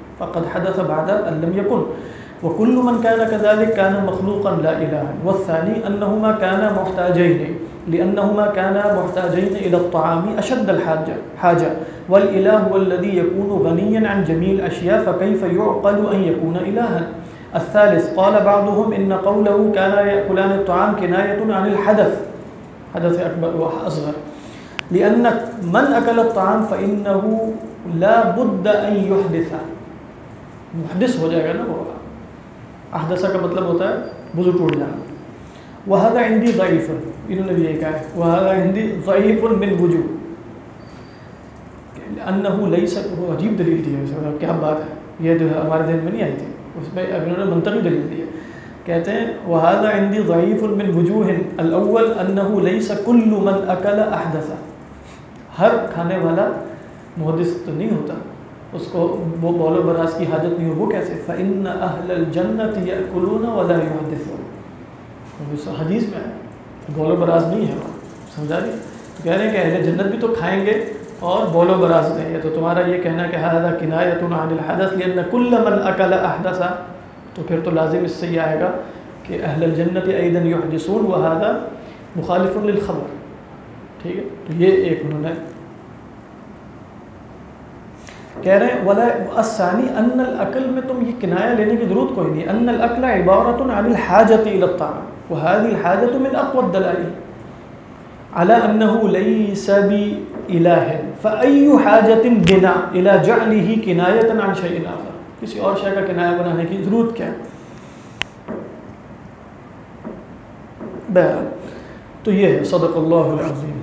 يكن وكل من كان كذلك كان مخلوقا لا إلها. والثاني أنهما كانا محتاجين لأنهما كانا محتاجين إلى الطعام أشد الحاجة والإله هو الذي يكون غنيا عن جميع الأشياء فكيف يعقل أن يكون إلها. الثالث قال بعضهم إن قوله كانا يأكلان الطعام كناية عن الحدث، حدث أكبر وأصغر، لأن من أكل الطعام فإنه لا بد أن يحدث. محدث ہو جائے گا نا. وہ احدثہ کا مطلب ہوتا ہے وضو ٹوٹ جانا. وهذا عندي ضعيف، انہوں نے بھی یہ کہا ہے وهذا عندي ضعيف من وجوه انه ليس. وہ عجیب دلیل دی ہے، کیا بات ہے، یہ جو ہمارے ذہن میں نہیں آئی تھی. اس میں انہوں نے منطقی دلیل دی ہے. کہتے ہیں وهذا عندي ضعيف من وجوه. الاول انه ليس كل من اكل احدث. ہر کھانے والا محدث تو نہیں ہوتا، اس کو وہ بول و براز کی حاجت نہیں ہو. وہ کیسے؟ فإن أهل الجنة يأكلون ولا يحدثون، حدیث میں ہے، بول و براز نہیں ہے. سمجھا رہی؟ تو کہہ رہے ہیں کہ اہل جنت بھی تو کھائیں گے اور بول و براز نہیں ہے. تو تمہارا یہ کہنا کہ هذا کنایۃ عن الحدث لأن كل من أكل أحدث، تو پھر تو لازم اس سے یہ آئے گا کہ اہل الجنت ایضا یحدثون وهذا مخالف للخبر. ٹھیک ہے، تو یہ ایک انہوں نے کہہ رہے ہیں. ولا الثانی ان الاکل میں تم یہ کنایہ لینے کی ضرورت کوئی نہیں. ان الاکل عبارۃ عن الحاجۃ الى الطعام وهذه الحاجۃ من اقوى الدلائل على انه ليس بإله فأي حاجة بنا الى جعله کنایۃ عن شیء آخر. کسی اور شے کا کنایہ بنانے کی ضرورت کیا ہے؟ بہرحال تو یہ ہے. صدق اللہ العظیم.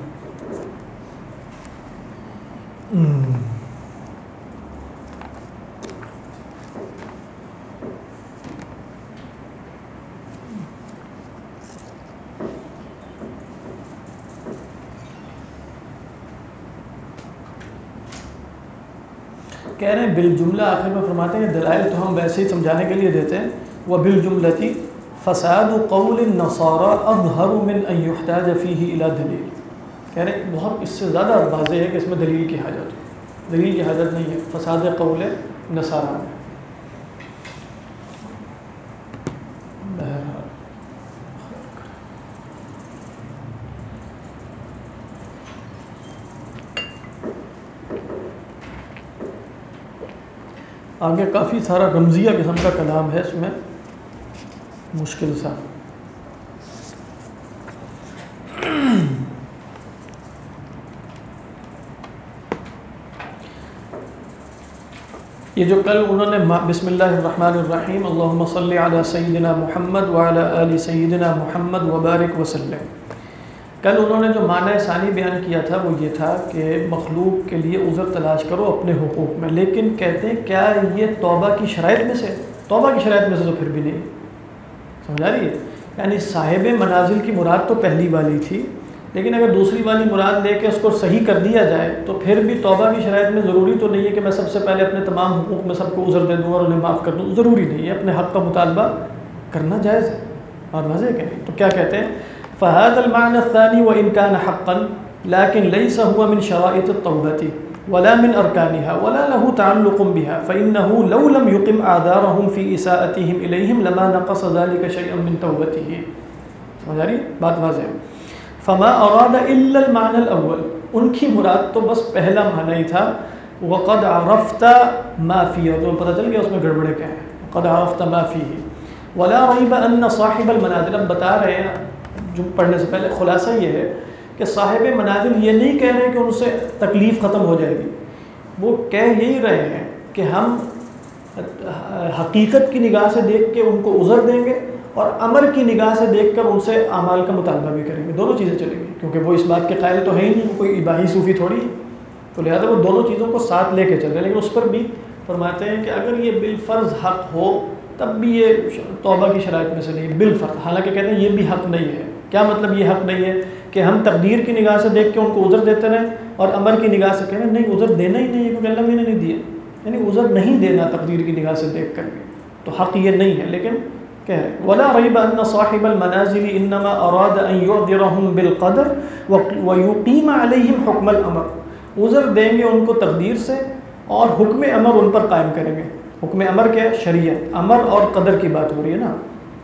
کہہ رہے ہیں بالجملہ، آخر میں فرماتے ہیں دلائل تو ہم ویسے ہی سمجھانے کے لیے دیتے ہیں. وبالجملة فساد قول النصارى اظہر من ان يحتاج فيه الى دلیل. کہہ رہے ہیں بہت اس سے زیادہ واضح ہے کہ اس میں دلیل کی حاجت ہے. دلیل کی حاجت نہیں ہے فساد قول نصارہ میں. آگے کافی سارا رمزیہ قسم کا کلام ہے اس میں، مشکل سا. یہ جو کل انہوں نے بسم اللہ الرحمن الرحیم اللہم صلی علی سیدنا محمد وعلی آل سیدنا محمد وبارک وسلم، کل انہوں نے جو معنی ثانی بیان کیا تھا وہ یہ تھا کہ مخلوق کے لیے عذر تلاش کرو اپنے حقوق میں. لیکن کہتے ہیں کیا یہ توبہ کی شرائط میں سے؟ توبہ کی شرائط میں سے تو پھر بھی نہیں. سمجھا رہی ہے؟ یعنی صاحب منازل کی مراد تو پہلی والی تھی، لیکن اگر دوسری والی مراد لے کے اس کو صحیح کر دیا جائے تو پھر بھی توبہ کی شرائط میں ضروری تو نہیں ہے کہ میں سب سے پہلے اپنے تمام حقوق میں سب کو عذر دے دوں اور انہیں معاف کر دوں. ضروری نہیں ہے، اپنے حق کا مطالبہ کرنا جائز ہے. اور واضح ہے کہ نہیں؟ تو کیا کہتے ہیں فهذا المعنى الثاني وإن كان حقا لكن ليس هو من شرائط التوبة ولا من أركانها ولا له تعلق بها فإنه لو لم يقم آثارهم في إساءتهم إليهم لما نقص ذلك شيئا من توبته. سمجھ رہی بات واضح ہے. فما أراد إلا المعنى الأول، ان کی مراد تو بس پہلا معنی ہی تھا. وقد عرفت ما فيه، تو پتہ چل گیا اس میں گڑبڑے کیا ہیں. قد عرفت ما فيه ولا ريب أن صاحب المنازل، اب بتا رہے ہیں جو پڑھنے سے پہلے خلاصہ یہ ہے کہ صاحب منازل یہ نہیں کہہ رہے کہ ان سے تکلیف ختم ہو جائے گی. وہ کہہ یہی رہے ہیں کہ ہم حقیقت کی نگاہ سے دیکھ کے ان کو عذر دیں گے اور امر کی نگاہ سے دیکھ کر ان سے اعمال کا مطالبہ بھی کریں گے. دونوں چیزیں چلیں گی کیونکہ وہ اس بات کے قائل تو ہے ہی نہیں، کوئی اباحی صوفی تھوڑی ہے. تو لہذا وہ دونوں چیزوں کو ساتھ لے کے چل رہے ہیں. لیکن اس پر بھی فرماتے ہیں کہ اگر یہ بالفرض حق ہو تب بھی یہ توبہ کی شرائط میں سے نہیں بالفرض. حالانکہ کہتے ہیں یہ بھی حق نہیں ہے. کیا مطلب یہ حق نہیں ہے؟ کہ ہم تقدیر کی نگاہ سے دیکھ کے ان کو عذر دیتے رہیں اور امر کی نگاہ سے کہیں نہیں عذر دینا ہی نہیں ہے کیونکہ اللہ نے نہیں دیا. یعنی عذر نہیں دینا تقدیر کی نگاہ سے دیکھ کر کے، تو حق یہ نہیں ہے. لیکن کہہ رہے ولا ریب ان صاحب المنازل انما اراد ان يعذرهم بالقدر ويقيم عليهم حكم الامر. عذر دیں گے ان کو تقدیر سے اور حکم امر ان پر قائم کریں گے. حکم امر کیا؟ شریعت. امر اور قدر کی بات ہو رہی ہے نا.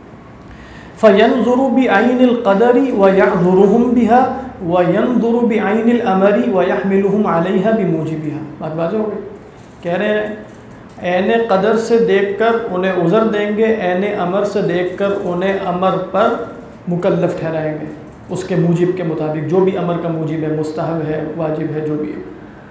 فَيَنْظُرُ بِعَيْنِ الْقَدَرِ وَيَعْذُرُهُمْ بِهَا وَيَنْظُرُ بِعَيْنِ الْأَمَرِ وَيَحْمِلُهُمْ عَلَيْهَا بِمُوجِبِهَا. بات واضح ہو گئی. کہہ رہے ہیں عین قدر سے دیکھ کر انہیں عذر دیں گے، عین امر سے دیکھ کر انہیں امر پر مکلف ٹھہرائیں گے اس کے موجب کے مطابق، جو بھی امر کا موجب ہے، مستحب ہے، واجب ہے، جو بھی ہے.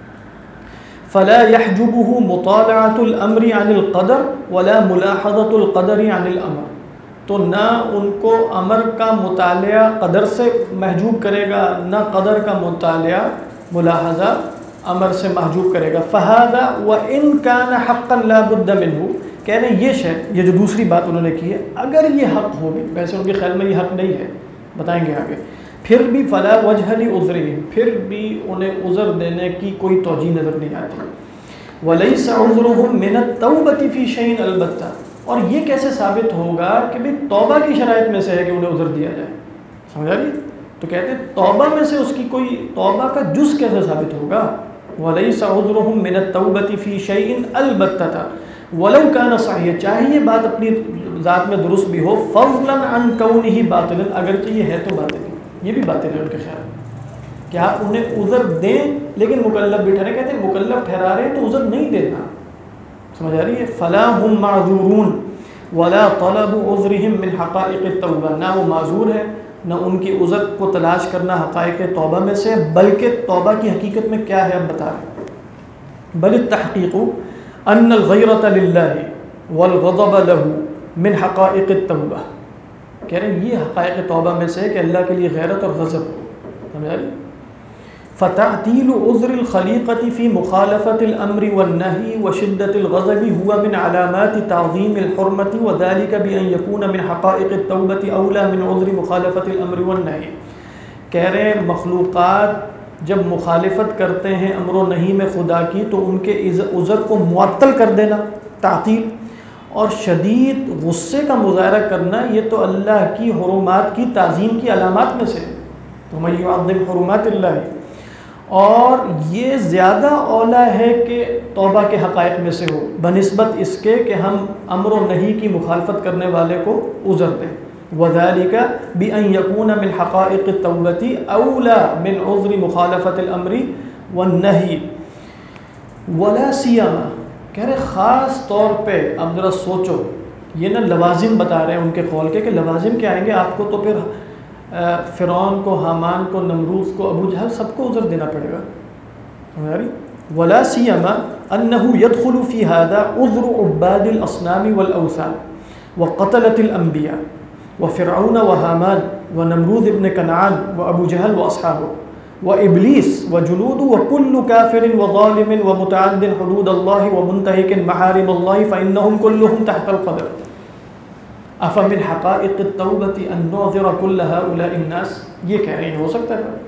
فلا يحجبه مطالعة الامر عن القدر ولا ملاحظة القدر عن الامر. تو نہ ان کو امر کا مطالعہ قدر سے محجوب کرے گا، نہ قدر کا مطالعہ ملاحظہ امر سے محجوب کرے گا. فہذا وان كان حقا لا بد منه. کہہ رہے ہیں یہ شے، یہ جو دوسری بات انہوں نے کی ہے، اگر یہ حق ہوگی، ویسے ان کے خیال میں یہ حق نہیں ہے، بتائیں گے آگے. پھر بھی فلا وجہ لعذرہم، پھر بھی انہیں عذر دینے کی کوئی توجہ نظر نہیں آتی. ولیس عذرہم من التوبۃ فی شیء، البتہ اور یہ کیسے ثابت ہوگا کہ بھی توبہ کی شرائط میں سے ہے کہ انہیں عذر دیا جائے. سمجھا جی؟ تو کہتے ہیں توبہ میں سے اس کی کوئی توبہ کا جز کیسے ثابت ہوگا. ولیس عذرہم من التوبۃ فی شیء البتہ ولو کان صحیح، چاہے یہ بات اپنی ذات میں درست بھی ہو، فضلا عن کونہ باطلا، اگرچہ یہ ہے تو باطل، یہ بھی باطل ہے ان کے خیال کہ آپ انہیں عذر دیں لیکن مکلف بھی ٹھہرے. کہتے ہیں مکلف ٹھہرا رہے ہیں تو عذر نہیں دینا. سمجھ آ رہی ہے؟ فلا هم معذورون ولا طلب عذرهم من حقائق التوبہ، نہ وہ معذور ہے نہ ان کی عذر کو تلاش کرنا حقائق توبہ میں سے، بلکہ توبہ کی حقیقت میں کیا ہے اب بتا رہے ہیں. بل التحقیق ان الغیرۃ للہ والغضب له من حقائق التوبہ، کہہ رہے ہیں یہ حقائق توبہ میں سے ہے کہ اللہ کے لیے غیرت اور غضب ہو. سمجھ آ رہی؟ فتعطیل عذر الخلیقۃ فی مخالفۃ الامر والنہی وشدۃ الغضب هو من علامات تعظیم الحرمۃ وذلک بان یکون من حقائق التوبۃ اولی من عذر مخالفۃ الامر والنہی. کہہ رہے ہیں مخلوقات جب مخالفت کرتے ہیں امر و نہی میں خدا کی تو ان کے عذر کو معطل کر دینا، تعطیل، اور شدید غصے کا مظاہرہ کرنا، یہ تو اللہ کی حرمات کی تعظیم کی علامات میں سے ہے. تو من یعظم حرمات اللہ، اور یہ زیادہ اولا ہے کہ توبہ کے حقائق میں سے ہو بنسبت اس کے کہ ہم امر و نہی کی مخالفت کرنے والے کو عذر دیں. وَذَلِكَ بِأَن يَكُونَ مِنْ حَقَائِقِ التَّوْبَةِ أَوْلَى مِنْ عُذْرِ مُخَالَفَةِ الْأَمْرِ وَالنَّهِي وَلَا سِيَّمَا. کہہ رہے خاص طور پہ اب ذرا سوچو، یہ نا لوازم بتا رہے ہیں ان کے قول کے کہ لوازم کیا آئیں گے آپ کو، تو پھر فرعون کو، حامان کو، نمروز کو، ابو جہل سب کو عذر دینا پڑے گا. وَلَا سِيَّمَا أَنَّهُ يَدْخُلُ فِي هَذَا عُذْرُ عُبَّادِ الْأَصْنَامِ وَالْأَوْثَانِ وَقَتَلَةِ الْأَنْبِيَاءِ وفرعون وهامان ونمرود ابن كنعان وابو جهل واصحابه وابلیس وجنود وكل كافر وظالم ومتعد حدود الله ومنتهك محارم الله فانهم كلهم تحت القدر. افمن حقائق التوبة ان نعذر كل هؤلاء الناس، یہ کہہ رہے ہیں ہو سکتا ہے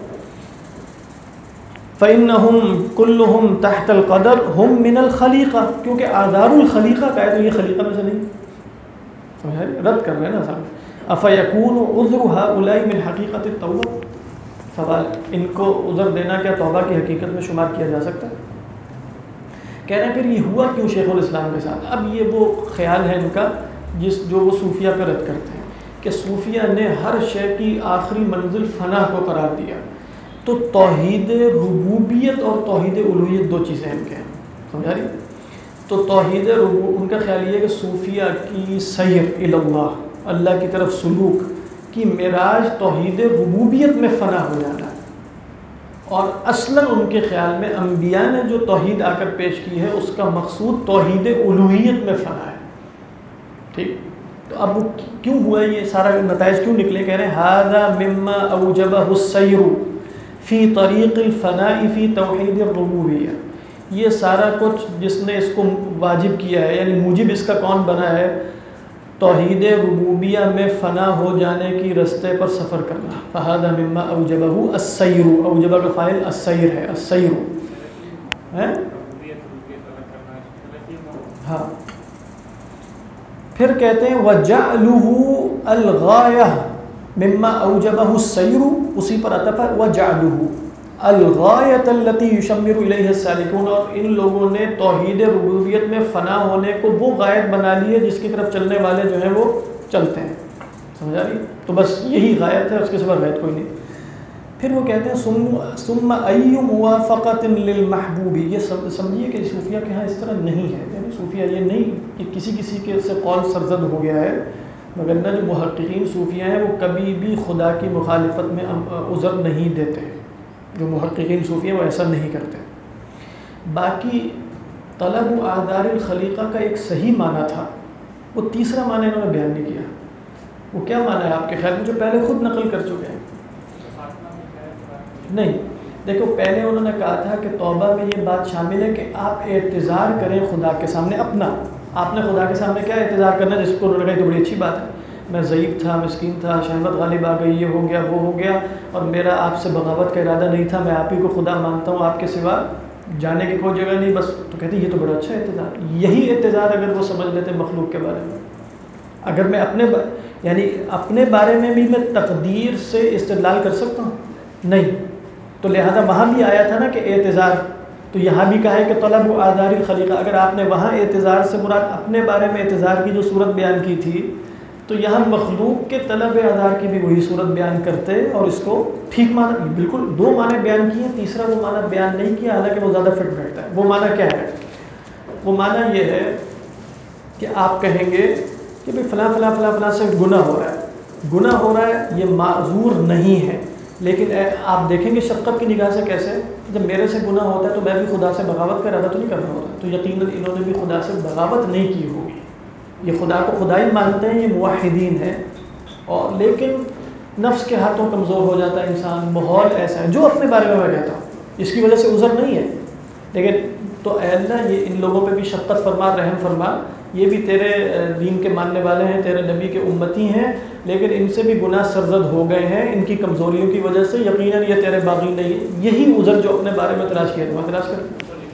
فانهم كلهم تحت القدر هم من الخلیقہ، کیونکہ آذار الخلیقہ کا ہے تو یہ خلیقہ میں سے نہیں، رد کر رہے ہیں نا صاحب. افیکون عذر هؤلاء من حقیقت التوبہ، سوال ان کو عذر دینا کیا توبہ کی حقیقت میں شمار کیا جا سکتا ہے؟ کہہ رہے ہیں پھر یہ ہوا کیوں شیخ الاسلام کے ساتھ. اب یہ وہ خیال ہے ان کا جو وہ صوفیہ پہ رد کرتے ہیں کہ صوفیہ نے ہر شے کی آخری منزل فنا کو قرار دیا. تو توحید ربوبیت اور توحید الوہیت دو چیزیں ان کے ہیں، سمجھا رہی؟ تو توحید ان کا خیال یہ ہے کہ صوفیہ کی سیر اللہ، اللہ کی طرف سلوک کی معراج توحید ربوبیت میں فنا ہو جانا ہے. اور اصلاً ان کے خیال میں انبیاء نے جو توحید آ کر پیش کی ہے اس کا مقصود توحید الوہیت میں فنا ہے. ٹھیک، تو اب کیوں ہوا یہ سارا نتائج کیوں نکلے؟ کہہ رہے ہیں ھذا مما اوجبہ السیر فی طریق الفناء فی توحید الربوبیہ. یہ سارا کچھ جس نے اس کو واجب کیا ہے، یعنی موجب اس کا کون بنا ہے؟ توحید ربوبیہ میں فنا ہو جانے کی رستے پر سفر کرنا. فہذا مما اوجبہ السیر، اوجبہ کا فاعل السیر ہے، السیر ہے. ہاں پھر کہتے ہیں وجعلہ الغایہ مما اوجبہ السیر، اسی پر عطف ہے وجعلہ الغایۃ التی یشمر الیہ السالکون. اور ان لوگوں نے توحید ربوبیت میں فنا ہونے کو وہ غایت بنا لی ہے جس کی طرف چلنے والے جو ہیں وہ چلتے ہیں. سمجھا رہی؟ تو بس یہی غایت ہے، اس کے سوا غایت کوئی نہیں. پھر وہ کہتے ہیں ثم ای موافقۃ للمحبوب. یہ سمجھیے کہ صوفیہ کے ہاں اس طرح نہیں ہے، یعنی صوفیہ یہ نہیں کہ کسی کے سے قول سرزد ہو گیا ہے، مگر نہ جو محققین صوفیہ ہیں وہ کبھی بھی خدا کی مخالفت میں عذر نہیں دیتے. جو محققین صوفیہ وہ ایسا نہیں کرتے. باقی طلب اعذار الخلیقہ کا ایک صحیح معنی تھا، وہ تیسرا معنی انہوں نے بیان نہیں کیا. وہ کیا معنی ہے آپ کے خیال میں جو پہلے خود نقل کر چکے ہیں؟ نہیں، دیکھو پہلے انہوں نے کہا تھا کہ توبہ میں یہ بات شامل ہے کہ آپ اعتذار کریں خدا کے سامنے اپنا. آپ نے خدا کے سامنے کیا اعتذار کرنا، جس کو انہوں نے کہا تو بڑی اچھی بات ہے. میں ضعیف تھا، مسکین تھا، شہوت غالب آ گئی، یہ ہو گیا وہ ہو گیا، اور میرا آپ سے بغاوت کا ارادہ نہیں تھا، میں آپ ہی کو خدا مانتا ہوں، آپ کے سوا جانے کی کوئی جگہ نہیں بس. تو کہتے ہیں یہ تو بڑا اچھا اعتذار. یہی اعتذار اگر وہ سمجھ لیتے مخلوق کے بارے میں، اگر میں یعنی اپنے بارے میں بھی میں تقدیر سے استدلال کر سکتا ہوں؟ نہیں. تو لہذا وہاں بھی آیا تھا نا کہ اعتذار، تو یہاں بھی کہا ہے کہ طلب و آذار الخلیقہ. اگر آپ نے وہاں اعتذار سے مراد اپنے بارے میں اعتذار کی جو صورت بیان کی تھی، تو یہاں مخلوق کے طلب آذار کی بھی وہی صورت بیان کرتے اور اس کو ٹھیک معنی، بالکل دو معنی بیان کیے، تیسرا وہ معنی بیان نہیں کیا، حالانکہ وہ زیادہ فٹ بیٹھتا ہے. وہ معنی کیا ہے؟ وہ معنی یہ ہے کہ آپ کہیں گے کہ بھئی فلاں فلاں فلاں فلاں سے گناہ ہو رہا ہے، گناہ ہو رہا ہے، یہ معذور نہیں ہے، لیکن آپ دیکھیں گے شفقت کی نگاہ سے کیسے، جب میرے سے گناہ ہوتا ہے تو میں بھی خدا سے بغاوت کا ارادہ تو نہیں کر رہا ہوتا، تو یقیناً انہوں نے بھی خدا سے بغاوت نہیں کی ہوگی. یہ خدا کو خدا ہی مانتے ہیں، یہ موحدین ہیں، اور لیکن نفس کے ہاتھوں کمزور ہو جاتا ہے انسان، ماحول ایسا ہے جو اپنے بارے میں کہتا ہوں، اس کی وجہ سے عذر نہیں ہے. لیکن تو اے اللہ یہ ان لوگوں پہ بھی شفقت فرما، رحم فرما، یہ بھی تیرے دین کے ماننے والے ہیں، تیرے نبی کے امتی ہیں، لیکن ان سے بھی گناہ سرزد ہو گئے ہیں ان کی کمزوریوں کی وجہ سے، یقیناً یہ تیرے باغی نہیں. یہی عذر جو اپنے بارے میں تلاش کیا تھا تلاش کر.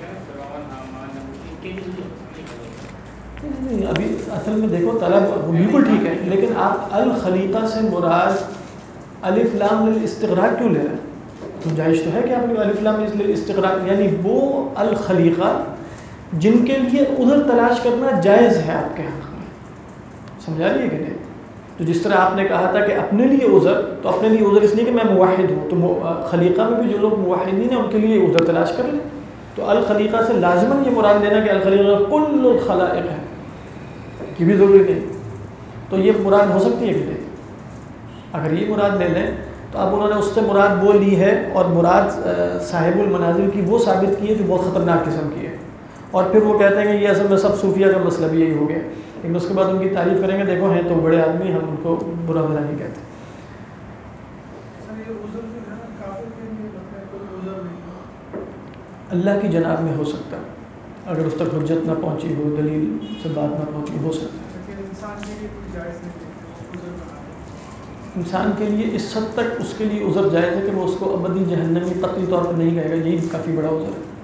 نہیں ابھی اصل میں دیکھو طلب بالکل ٹھیک ہے، لیکن آپ الخلیقہ سے مراد الف لام للاستغراق کیوں لے رہے ہیں؟ گنجائش تو ہے کہ آپ نے الف لام للاستغراق، یعنی وہ الخلیقہ جن کے لیے عذر تلاش کرنا جائز ہے آپ کے حق میں. سمجھا رہی ہے کہ نہیں؟ تو جس طرح آپ نے کہا تھا کہ اپنے لیے عذر، تو اپنے لیے عذر اس لیے کہ میں موحد ہوں، تو خلیقہ میں بھی جو لوگ موحدین ہیں ان کے لیے عذر تلاش کر لیں. تو الخلیقہ سے لازماً یہ مراد لینا کہ الخلیقہ کل الخلائق ہے کی بھی ضروری نہیں. تو یہ مراد ہو سکتی ہے کہ نہیں؟ اگر یہ مراد لے لیں تو اب انہوں نے اس سے مراد وہ لی ہے، اور مراد صاحب المنازل کی وہ ثابت کی ہے جو بہت خطرناک قسم کی ہے. اور پھر وہ کہتے ہیں کہ یہ اصل میں سب صوفیہ کا مسئلہ بھی یہی ہو گیا، لیکن اس کے بعد ان کی تعریف کریں گے، دیکھو ہیں تو بڑے آدمی، ہم ان کو برا بھلا نہیں کہتے. اللہ کی جناب میں ہو سکتا ہے، اگر اس تک حجت نہ پہنچی ہو، دلیل سے بات نہ پہنچی، ہو سکتا ہے. انسان کے لیے اس حد تک اس کے لیے عذر جائز ہے کہ وہ اس کو ابدی جہنمی قطعی طور پر نہیں کہے گا، یہی کافی بڑا عذر ہے.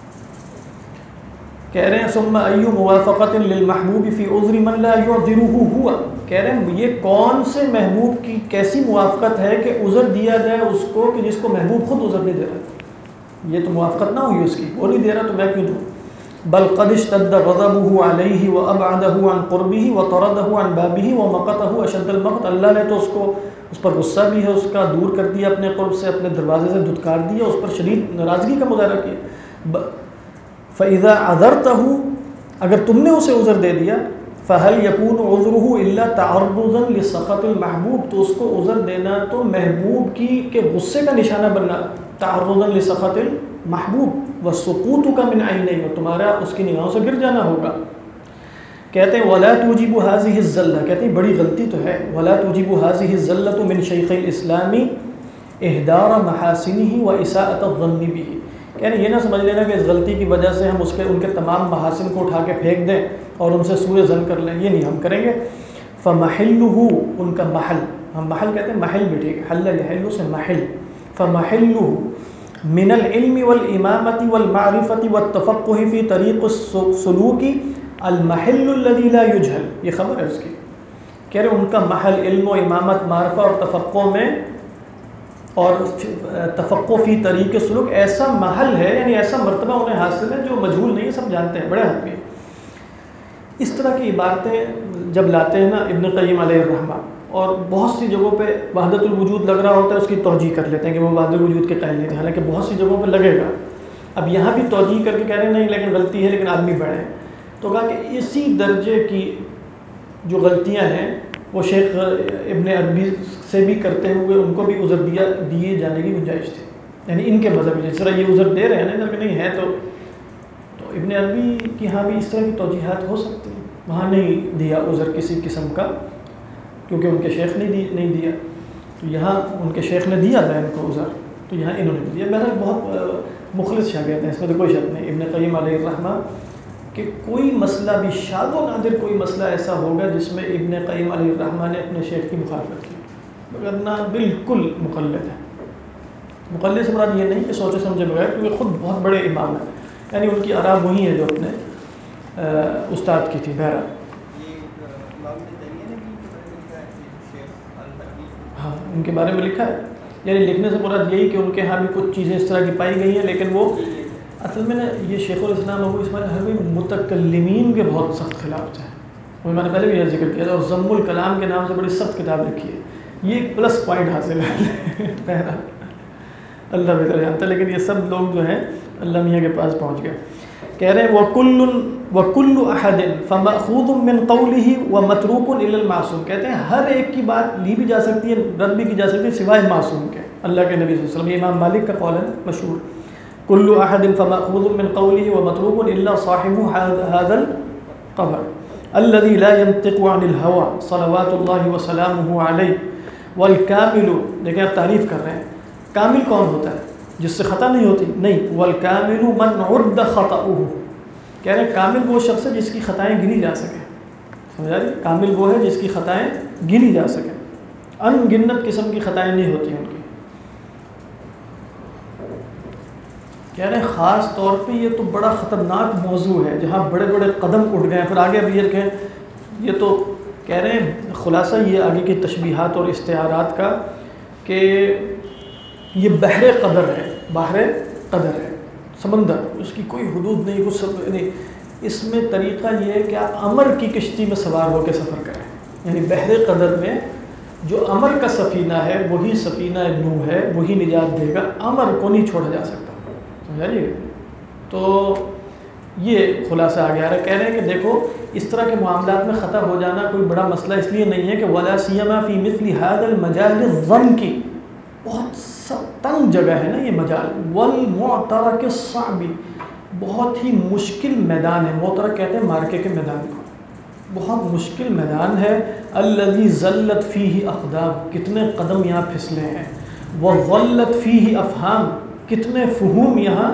کہہ رہے ہیں ثم ایو موافقت للمحبوب فی عذر من لا یعذره هو، کہہ رہے ہیں یہ کون سے محبوب کی کیسی موافقت ہے کہ عذر دیا جائے اس کو کہ جس کو محبوب خود عذر نہیں دے رہا. یہ تو موافقت نہ ہوئی اس کی، وہ نہیں دے رہا تو میں کیوں دوں. بل قد اشتد غضبه علیہ وابعده عن قربه وطرده عن بابه ومقته اشد المقت. اللہ نے تو اس پر غصہ بھی ہے، اس کا دور کر دیا اپنے قرب سے، اپنے دروازے سے دھتکار دیا، اس پر شدید ناراضگی کا مظاہرہ کیا. فَإِذَا عَذَرْتَهُ، اگر تم نے اسے عذر دے دیا، فَهَلْ يَكُونُ عُذْرُهُ إِلَّا تَعَرُّضًا لِسَخَطِ الْمَحْبُوب، تو اس کو عذر دینا تو محبوب کی کے غصے کا نشانہ بننا، تعرضاً لسخط المحبوب وَسُقُوطُكَ مِنْ عَيْنَيْهِ، تمہارا اس کی نگاہوں سے گر جانا ہوگا. کہتے ہیں وَلَا تُوجِبُ هَذِهِ الزَّلَّةَ، کہتے ہیں بڑی غلطی تو ہے، وَلَا تُوجِبُ هَذِهِ الزَّلَّةُ مِنْ شَيْخِ الْإِسْلَامِ إِهْدَارَ مَحَاسِنِهِ وَإِسَاءَةَ الظَّنِّ بِهِ. یعنی یہ نہ سمجھ لینا کہ اس غلطی کی وجہ سے ہم ان کے تمام محاسن کو اٹھا کے پھینک دیں اور ان سے سوء ظن کر لیں، یہ نہیں ہم کریں گے. فَمَحِلُّهُ، ان کا محل، ہم محل کہتے ہیں، محل بھی ٹھیک ہے، حل یحل سے محل. فَمَحِلُّهُ من العلم والامامة والمعرفة والتفقه في طریق السلوك المحل الذي لا يجهل. یہ خبر ہے اس کی، کہہ رہے ان کا محل علم و امامت، معرفہ اور تفقہ میں، اور تفقہ فی طریق سلوک، ایسا محل ہے، یعنی ایسا مرتبہ انہیں حاصل ہے جو مجہول نہیں ہے، سب جانتے ہیں، بڑے آدمی. اس طرح کی عبارتیں جب لاتے ہیں نا ابن قیم علیہ الرحمہ، اور بہت سی جگہوں پہ وحدت الوجود لگ رہا ہوتا ہے، اس کی توجیہ کر لیتے ہیں کہ وہ وحدت الوجود کے قائل نہیں تھے، حالانکہ بہت سی جگہوں پہ لگے گا. اب یہاں بھی توجیہ کر کے کہہ رہے ہیں نہیں لیکن غلطی ہے، لیکن آدمی بڑے ہیں. تو کہا کہ اسی درجے کی جو غلطیاں ہیں وہ شیخ ابن عربی سے بھی کرتے ہوئے ان کو بھی عذر دیے جانے کی گنجائش تھی، یعنی ان کے مذہب میں جس طرح یہ عذر دے رہے ہیں نا کہ نہیں ہے، تو ابن عربی کی ہاں بھی اس طرح کی توجیحات ہو سکتی ہیں. وہاں نہیں دیا عذر کسی قسم کا کیونکہ ان کے شیخ نے نہیں دیا، تو یہاں ان کے شیخ نے دیا تھا ان کو عذر، تو یہاں انہوں نے دیا. بہرحال بہت مخلص شاگرد ہیں، اس میں تو کوئی شک نہیں. ابن قیم علیہ الرحمہ کہ کوئی مسئلہ بھی شاذ و نادر کوئی مسئلہ ایسا ہوگا جس میں ابن قیم علیہ الرحمہ نے اپنے شیخ کی مخالفت کی، ورنہ بالکل مقلد ہے۔ مقلد سے مراد یہ نہیں کہ سوچے سمجھے بغیر، کیونکہ خود بہت بڑے امام ہیں، یعنی ان کی آراء وہی ہے جو اپنے استاد کی تھی۔ بہرحال ہاں ان کے بارے میں لکھا ہے، یعنی لکھنے سے مراد یہی کہ ان کے ہاں بھی کچھ چیزیں اس طرح کی پائی گئی ہیں، لیکن وہ اصل میں نا یہ شیخ الاسلام ابو اسماعیل حربی متکلمین کے بہت سخت خلاف تھے، وہ میں نے پہلے بھی یہ ذکر کیا تھا، اور ضم الکلام کے نام سے بڑی سخت کتاب لکھی ہے، یہ ایک پلس پوائنٹ حاصل ہے بہرحال اللہ بہتر جانتا ہے، لیکن یہ سب لوگ جو ہیں اللہ میاں کے پاس پہنچ گئے۔ کہہ رہے ہیں وَكُلُّ أَحَدٍ فَمَأْخُوذٌ مِّن قَوْلِهِ وَمَتْرُوكٌ إِلَّا الْمَعْصُومِ، کہتے ہیں ہر ایک کی بات لی بھی جا سکتی ہے، رد بھی کی جا سکتی ہے سوائے معصوم کے، اللہ کے نبی صلی اللہ علیہ وسلم۔ یہ امام مالک کا قول ہے مشہور، كُلُّ أَحَدٍ فَمَأْخُوذٌ مِّن قَوْلِهِ وَمَتْرُوكٌ إِلَّا صَاحِبُ هَذَا الْقَبْرِ الَّذِي لَا يَنطِقُ عَنِ الْهَوَىٰ صَلَوَاتُ اللَّهِ وَسَلَامُهُ عَلَيْهِ وَالْكَامِلُ، دیکھیں آپ تعریف کر رہے ہیں، کامل کون ہوتا ہے؟ جس سے خطا نہیں ہوتی؟ نہیں، وَالْكَامِلُ مَنْ عُدَّ خَطَأُهُ، کہہ رہے ہیں کامل وہ شخص ہے جس کی خطائیں گنی جا سکیں، سمجھا جی؟ کامل وہ ہے جس کی خطائیں گنی جا سکیں، ان گنت قسم کی خطائیں نہیں ہوتی ان کی۔ کہہ رہے ہیں خاص طور پہ یہ تو بڑا خطرناک موضوع ہے جہاں بڑے بڑے قدم اٹھ گئے ہیں، پھر آگے اب یہ کہیں، یہ تو کہہ رہے ہیں خلاصہ یہ آگے کی تشبیہات اور استعارات کا کہ یہ بحر قدر ہے، بحر قدر ہے، سمندر، اس کی کوئی حدود نہیں، کچھ نہیں، اس میں طریقہ یہ ہے کہ آپ امر کی کشتی میں سوار ہو کے سفر کریں، یعنی بحر قدر میں جو امر کا سفینہ ہے وہی سفینہ نوح ہے، وہی نجات دے گا، امر کو نہیں چھوڑا جا سکتا، سمجھا جی؟ تو یہ خلاصہ آگے آ رہا ہے، کہہ رہے ہیں کہ دیکھو اس طرح کے معاملات میں خطا ہو جانا کوئی بڑا مسئلہ اس لیے نہیں ہے کہ ولا سیما فی مثل هذا المجال الضنکی، بہت تنگ جگہ ہے نا یہ مجال، والمعترک الصعب، بہت ہی مشکل میدان ہے، معترک کہتے ہیں مارکے کے میدان کو، بہت مشکل میدان ہے، الذی ذلت فیہ اقدام، کتنے قدم یہاں پھسلے ہیں، وظلت فیہ افہام، کتنے فہوم یہاں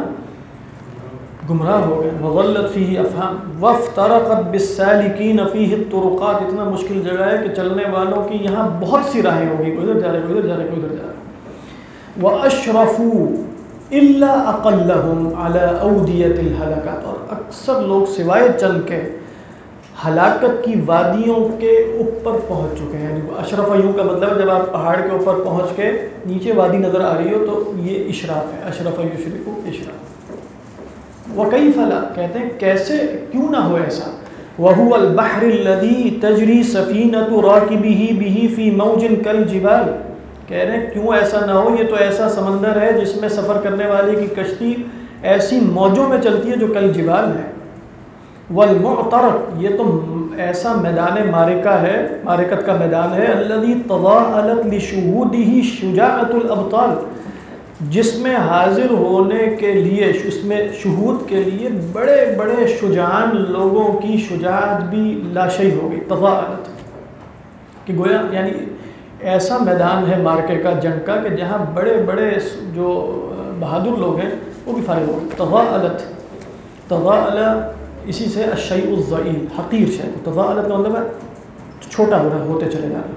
گمراہ ہو گئے، وظلت فیہ افہام، وافترقت بالسالکین فیہ الطرقات، اتنا مشکل جگہ ہے کہ چلنے والوں کی یہاں بہت سی راہیں ہوگی، کوئی ادھر جا رہا ہے، کوئی ادھر جا رہا ہے، کوئی ادھر جا رہا ہے۔ وَأَشْرَفُوا إِلَّا أَقَلَّهُمْ عَلَىٰ أَوْدِيَةِ الْهَلَكَاتِ، اور اکثر لوگ سوائے چند کے ہلاکت کی وادیوں کے اوپر پہنچ چکے ہیں، یعنی اشرف یوں کا مطلب جب آپ پہاڑ کے اوپر پہنچ کے نیچے وادی نظر آ رہی ہو تو یہ اشراف ہے، اشرف یشرف اشراف۔ وَكَيْفَ لَا، کہتے ہیں کیسے کیوں نہ ہو ایسا، وَهُوَ الْبَحْرِ الَّذِي تَجْرِي سَفِينَةُ رَاكِبِهِ بِهِ فِي مَوْجٍ كَالْجِبَالِ، کہہ رہے ہیں کیوں ایسا نہ ہو، یہ تو ایسا سمندر ہے جس میں سفر کرنے والے کی کشتی ایسی موجوں میں چلتی ہے جو کل جبال ہے۔ والمعترک، یہ تو ایسا میدان معرکہ ہے، معرکت کا میدان ہے، الذی تضاءلت لشہودہ شجاعت الابطال، جس میں حاضر ہونے کے لیے، اس میں شہود کے لیے بڑے بڑے شجاعان لوگوں کی شجاعت بھی لاشعی ہو گئی، تضاءلت، کہ گویا یعنی ایسا میدان ہے مارکے کا، جنگ کا، کہ جہاں بڑے بڑے جو بہادر لوگ ہیں وہ بھی فارغ ہو گئے۔ تضاءلت، تضاءل اسی سے الشیء الضئیل، حقیر شے، تضاءلت کا مطلب ہے چھوٹا ہو رہا، ہوتے چلے جا رہا۔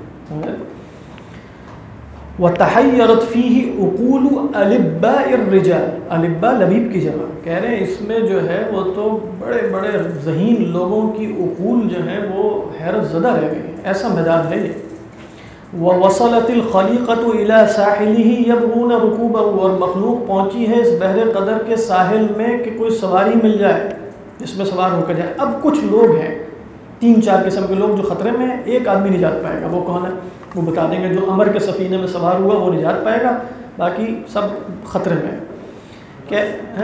وتحیرت فیہ عقول الباء الرجال، الباء لبیب کی جگہ، کہہ رہے ہیں اس میں جو ہے وہ تو بڑے بڑے ذہین لوگوں کی عقول جو ہیں وہ حیرت زدہ رہ گئی، ایسا میدان ہے یہ۔ وَوَصَلَتِ الْخَلِيقَةُ إِلَى سَاحِلِهِ يَبْغُونَ رُكُوبَهُ، اور مخلوق پہنچی ہے اس بحر قدر کے ساحل میں کہ کوئی سواری مل جائے جس میں سوار ہو کر جائے۔ اب کچھ لوگ ہیں، 3-4 قسم کے لوگ جو خطرے میں ہیں، ایک آدمی نجات پائے گا، وہ کون ہے وہ بتا دیں گے، جو امر کے سفینے میں سوار ہوا وہ نجات پائے گا، باقی سب خطرے میں ہیں۔ کہ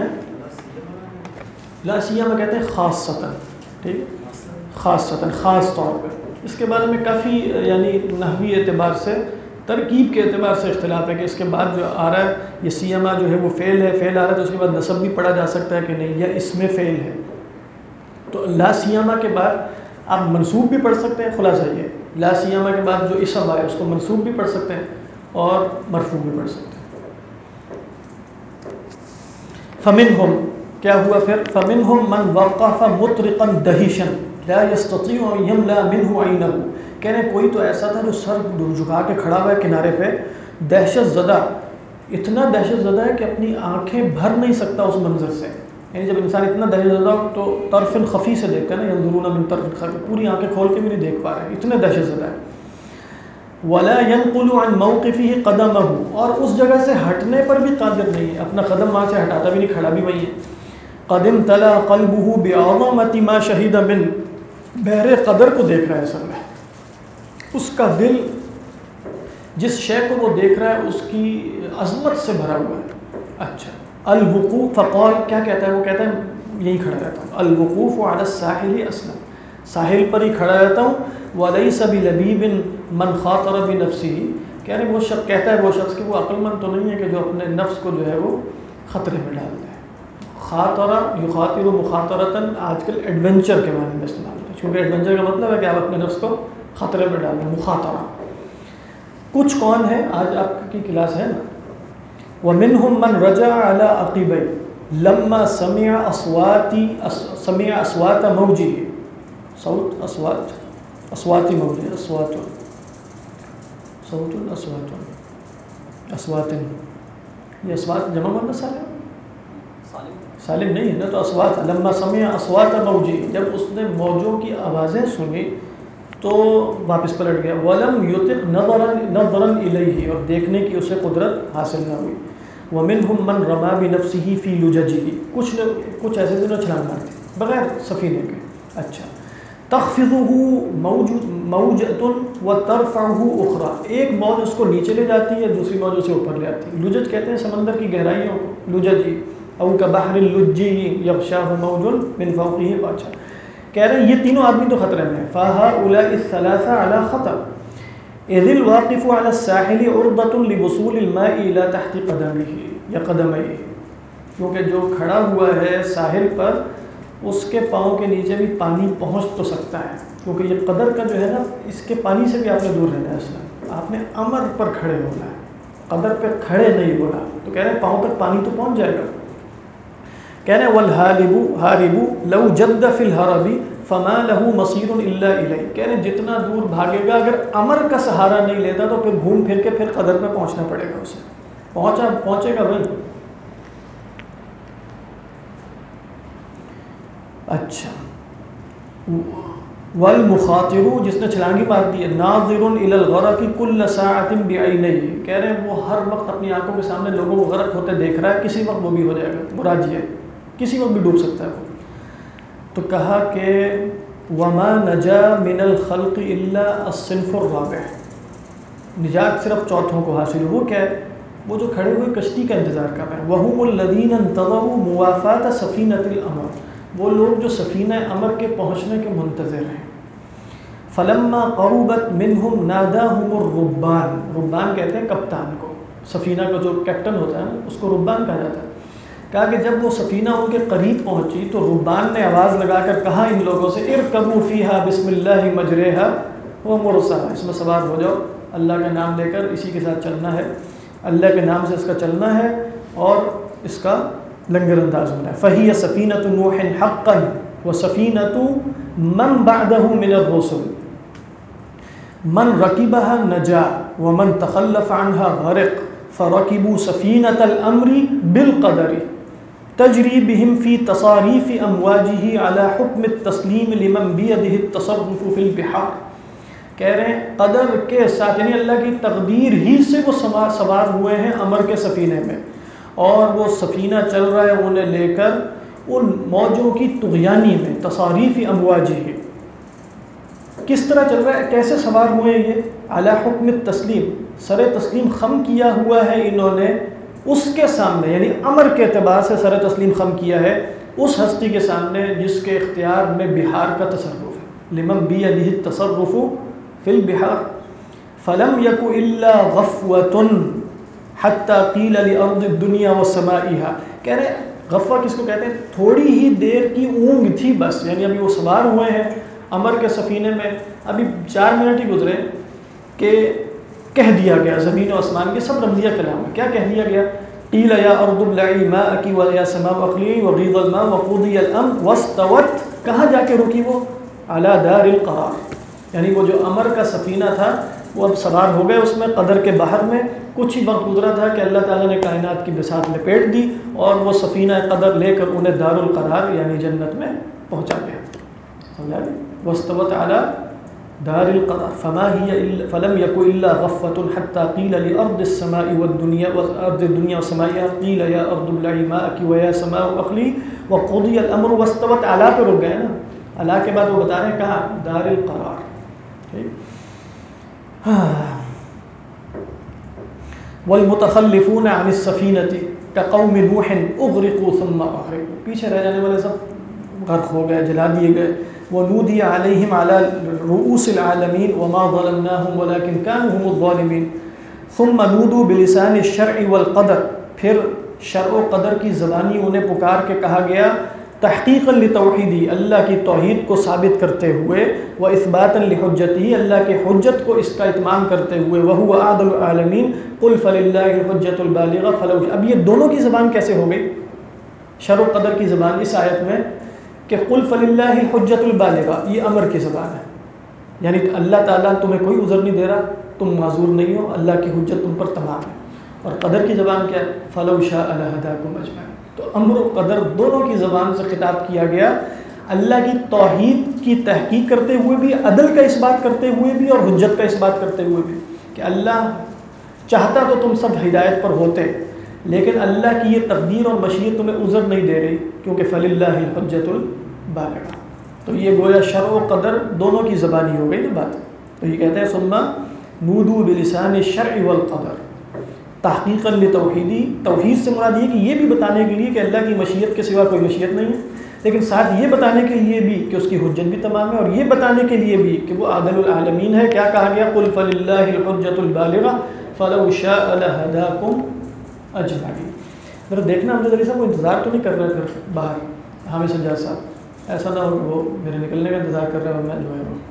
لا سیما کہتے ہیں خاصتاً، ٹھیک، خاصتاً، خاص طور پہ۔ اس کے بارے میں کافی یعنی نحوی اعتبار سے، ترکیب کے اعتبار سے اختلاف ہے کہ اس کے بعد جو آ رہا ہے یہ سیما جو ہے وہ فعل ہے، فعل آ رہا ہے تو اس کے بعد نصب بھی پڑھا جا سکتا ہے کہ نہیں، یا اس میں فعل ہے، تو لا سیما کے بعد آپ منصوب بھی پڑھ سکتے ہیں، خلاصہ یہ لا سیما کے بعد جو اسم آئے اس کو منصوب بھی پڑھ سکتے ہیں اور مرفوع بھی پڑھ سکتے ہیں۔ فمنہم، کیا ہوا پھر فَمِنْهُمْ مَنْ وَقَفَ مُطْرِقًا دَهِشًا لَا يَسْتَطِيعُ أَنْ يَمْلَأَ مِنْهُ عَيْنَهُ، کہہ رہے کوئی تو ایسا تھا جو سر جھکا کے کھڑا ہوا ہے کنارے پہ، دہشت زدہ، اتنا دہشت زدہ ہے کہ اپنی آنکھیں بھر نہیں سکتا اس منظر سے. یعنی جب انسان اتنا دہشت زدہ ہو تو طرف خفی سے دیکھتا ہے نا، ينظرون من طرف خفی، پوری آنکھیں کھول کے بھی نہیں دیکھ پا رہے، اتنے دہشت زدہ ہے. ولا ينقل عن موقفه قدمه، اور اس جگہ سے ہٹنے پر بھی قادر نہیں ہے، اپنا قدم وہاں سے ہٹاتا بھی نہیں، کھڑا بھی وہی ہے. قد امتلا قلبه بعظمة ما شهد من، بحر قدر کو دیکھ رہا ہے اصل میں، اس کا دل جس شے کو وہ دیکھ رہا ہے اس کی عظمت سے بھرا ہوا ہے. اچھا الوقوف، فقال کیا کہتا ہے وہ، کہتا ہے یہی کھڑا رہتا ہوں، الوقوف على الساحل اسلم، ساحل پر ہی کھڑا رہتا ہوں. وَلَيْسَ بِلَبِيبٍ مَنْ خَاطَرَ بِنَفْسِهِ، کہہ رہے وہ شخص کہتا ہے وہ شخص کہ وہ عقل مند تو نہیں ہے کہ جو اپنے نفس کو جو ہے وہ خطرے میں ڈال دے. خاطرہ یخاطر مخاطرتاً آج کل ایڈونچر کے معنی میں استعمال ہوتا ہے، چونکہ ایڈونچر کا مطلب ہے کہ آپ اپنے نفس کو خطرے میں ڈال دیں، مخاطرہ. کچھ کون ہے، آج آپ کی کلاس ہے نا، وَمِنْهُمْ مَنْ رَجَعَ عَلَىٰ عَقِبَيْهِ لَمَّا سَمِعَ أَصْوَاتَ مَوْجِهِ، صوت اصوات موجی، اصوات صوت اصوات، یہ اصوات جمع مؤنث سالم نہیں ہے نا، تو اصوات. لما سمع اصوات موجی، جب اس نے موجوں کی آوازیں سنی تو واپس پلٹ گیا. ولم یطق نظرا الیہ، اور دیکھنے کی اسے قدرت حاصل نہ ہوئی. ومنہم من رما بنفسہ فی لججہ، کچھ ایسے دنوں چھلانگ مارتے بغیر سفینے کے. اچھا تخفضه موجۃ وترفعه اخرى، ایک موج اس کو نیچے لے جاتی ہے، دوسری موج اسے اوپر لے آتی ہے. لجج کہتے ہیں سمندر کی گہرائیوں کو، لججی او کبحر اللجی یغشاہ موج من فوقہ. اچھا کہہ رہے ہیں یہ تینوں آدمی تو خطرے میں ہیں. فہؤلاء الثلاثہ علی خطر اذ الواقف علی الساحل عرضۃ لوصول الماء الى تحت قدمہ یا قدمہ، کیونکہ جو کھڑا ہوا ہے ساحل پر اس کے پاؤں کے نیچے بھی پانی پہنچ تو سکتا ہے، کیونکہ یہ قدر کا جو ہے نا، اس کے پانی سے بھی آپ نے دور رہنا ہے. اصلا آپ نے امر پر کھڑے ہونا ہے، قدر پہ کھڑے نہیں ہونا. تو کہہ رہے ہیں پاؤں تک پانی تو پہنچ جائے گا. کہہ رہے ہیں والحارب لو جد فی الحرب فما له مصیر الا الیہ، کہہ رہے ہیں جتنا دور بھاگے گا اگر امر کا سہارا نہیں لیتا تو پھر گھوم پھر کے پھر قدر پہ پہنچنا پڑے گا اسے. پہنچے گا بھائی. اچھا والمخاطر، جس نے چھلانگی مار دی ہے، ناظر الی الغرق کل ساعۃ بعینیہ، کہہ رہے ہیں وہ ہر وقت اپنی آنکھوں کے سامنے لوگوں کو غرق ہوتے دیکھ رہا ہے، کسی وقت وہ بھی ہو جائے گا، مراجی ہے، کسی وقت بھی ڈوب سکتا ہے وہ. تو کہا کہ وما نجا من الخلق الا الصنف الرابع، نجات صرف چوتھوں کو حاصل. وہ کیا ہے؟ وہ جو کھڑے ہوئے کشتی کا انتظار کر رہے ہیں. وهم الذین انتظروا موافات سفینۃ الامر، وہ لوگ جو سفینہ امر کے پہنچنے کے منتظر ہیں. فلما قربت منہم ناداہم الربان، ربان کہتے ہیں کپتان کو، سفینہ کا جو کیپٹن ہوتا ہے اس کو ربان کہا جاتا ہے. کہا کہ جب وہ سفینہ ان کے قریب پہنچی تو ربان نے آواز لگا کر کہا ان لوگوں سے ارکبوا فیہا بسم اللہ مجریہا ومرساہا، اس میں سوار ہو جاؤ، اللہ کا نام لے کر اسی کے ساتھ چلنا ہے، اللہ کے نام سے اس کا چلنا ہے اور اس کا لنگر انداز ہونا ہے. فہی سفینۃ نوح حقا وسفینۃ من بعدہ من الرسل من رکبها نجا ومن تخلف عنها غرق فرکبوا سفینۃ الامر بالقدر تجری بهم في تصاریف امواجه على حکم التسلیم لمن بیدہ التصرف في البحار. کہہ رہے ہیں قدر کے ساتھ، یعنی اللہ کی تقدیر ہی سے وہ سوار ہوئے ہیں امر کے سفینے میں، اور وہ سفینہ چل رہا ہے انہیں لے کر ان موجوں کی طغیانی میں، تصاریف امواجہ، کس طرح چل رہا ہے، کیسے سوار ہوئے ہیں یہ، علی حکم التسلیم، سر تسلیم خم کیا ہوا ہے انہوں نے اس کے سامنے، یعنی امر کے اعتبار سے سر تسلیم خم کیا ہے اس ہستی کے سامنے جس کے اختیار میں بہار کا تصرف ہے. لمن بیدہ التصرف فی البحار فلم یک الا غفوۃ حتی قیل لارض الدنیا وسمائها. کہہ رہے غفوہ کس کو کہتے ہیں؟ تھوڑی ہی دیر کی اونگ تھی بس، یعنی ابھی وہ سوار ہوئے ہیں امر کے سفینے میں، ابھی 4 منٹ ہی گزرے کہ کہہ دیا گیا، زمین و آسمان کے سب رمزیہ کلام ہے، کیا کہہ دیا گیا قیل یا ارض ابلعی ماءک ویا سماء اقلیعی وغیض الماء وقضی الامر واستوت، کہاں جا کے رکی وہ؟ علی دار القرار، یعنی وہ جو امر کا سفینہ تھا وہ اب سوار ہو گئے اس میں قدر کے بحر میں. کچھ ہی وقت گزرا تھا کہ اللہ تعالیٰ نے کائنات کی بساط لپیٹ دی اور وہ سفینہ قدر لے کر انہیں دار القرار یعنی جنت میں پہنچا گیا. سمجھا گیا؟ واستوت علی دار القرار فما هي فلم يكن الا غفة حتى قيل لأرض السماء والدنيا وأرض الدنيا وسمائها قيل يا أرض ابلعي ماءك ويا سماء اقلعي وقضي الأمر واستوت علی پہ رک گئے نا. علی کے بعد وہ بتا رہے ہیں کہاں؟ دار القرار. والمتخلفون عن السفينة كقوم نوح اغرقوا ثم اغرقوا، پیچھے رہ جانے والے سب غرق ہو گئے، جلا دیے گئے. ونودي عليهم على رؤوس العالمين وما ظلمناهم ولكن كانوا هم الظالمين. ثم نودوا بلسان الشرع والقدر، پھر شرع و قدر کی زبانی انہیں پکار کے کہا گیا تحقیقا لتوحیدی، اللہ کی توحید کو ثابت کرتے ہوئے، و اثباتا لحجتی، اللہ کے حجت کو اس کا اتمام کرتے ہوئے، وهو اعدل العالمین قل فللہ الحجۃ البالغہ فلو. اب یہ دونوں کی زبان کیسے ہو گئی؟ شرع و قدر کی زبان اس آیت میں کہ قل فللہ الحجۃ البالغہ، یہ امر کی زبان ہے، یعنی اللہ تعالیٰ تمہیں کوئی عذر نہیں دے رہا، تم معذور نہیں ہو، اللہ کی حجت تم پر تمام ہے. اور قدر کی زبان کیا ہے؟ فلو شاء لہداکم اجمعین. تو امر و قدر دونوں کی زبان سے خطاب کیا گیا، اللہ کی توحید کی تحقیق کرتے ہوئے بھی، عدل کا اس بات کرتے ہوئے بھی، اور حجت کا اس بات کرتے ہوئے بھی کہ اللہ چاہتا تو تم سب ہدایت پر ہوتے، لیکن اللہ کی یہ تقدیر اور مشیت تمہیں عذر نہیں دے رہی، کیونکہ فللہ الحجۃ البالغہ. تو یہ گویا شرع و قدر دونوں کی زبانی ہو گئی نا بات. تو یہ کہتے ہیں ثم نودوا بلسان الشرع والقدر تحقیقا لتوحیدی. توحید سے مراد یہ کہ یہ بھی بتانے کے لیے کہ اللہ کی مشیت کے سوا کوئی مشیت نہیں ہے، لیکن ساتھ یہ بتانے کے لیے بھی کہ اس کی حجت بھی تمام ہے، اور یہ بتانے کے لیے بھی کہ وہ عادل العالمین ہے. کیا کہا گیا؟ قل فللہ الحجۃ البالغہ فلو شاء لہداکم اجمعین. ذرا دیکھنا ہم نے صاحب وہ انتظار تو نہیں کر رہے پھر باہر حامد سجاد صاحب، ایسا نہ ہو کہ وہ میرے نکلنے کا انتظار کر رہے ہیں اور میں جو ہے وہ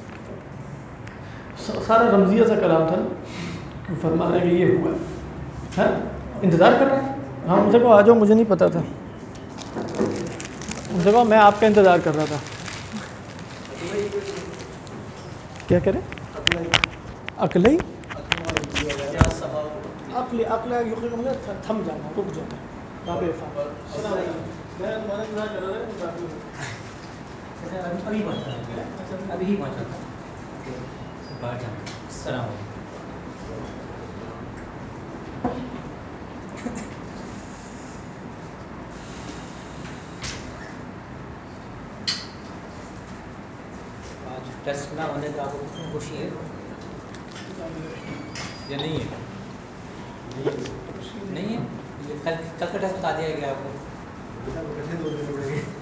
سارا رمزیہ سا کلام تھا نا، فرما رہے کہ یہ ہوا ہے، انتظار کر رہے ہیں. ہاں مجھے کہو آ جاؤ، مجھے نہیں پتا تھا، مجھے کہو میں آپ کا انتظار کر رہا تھا. کیا کریں؟ عقلی عقل عقل تھم جانا، رک جانا. ابھی پہنچا السلام علیکم. ٹیسٹ نہ ہونے کا آپ کو کتنی خوشی ہے یا نہیں ہے؟ نہیں ہے. کل کا ٹیسٹ بتا دیا گیا آپ کو.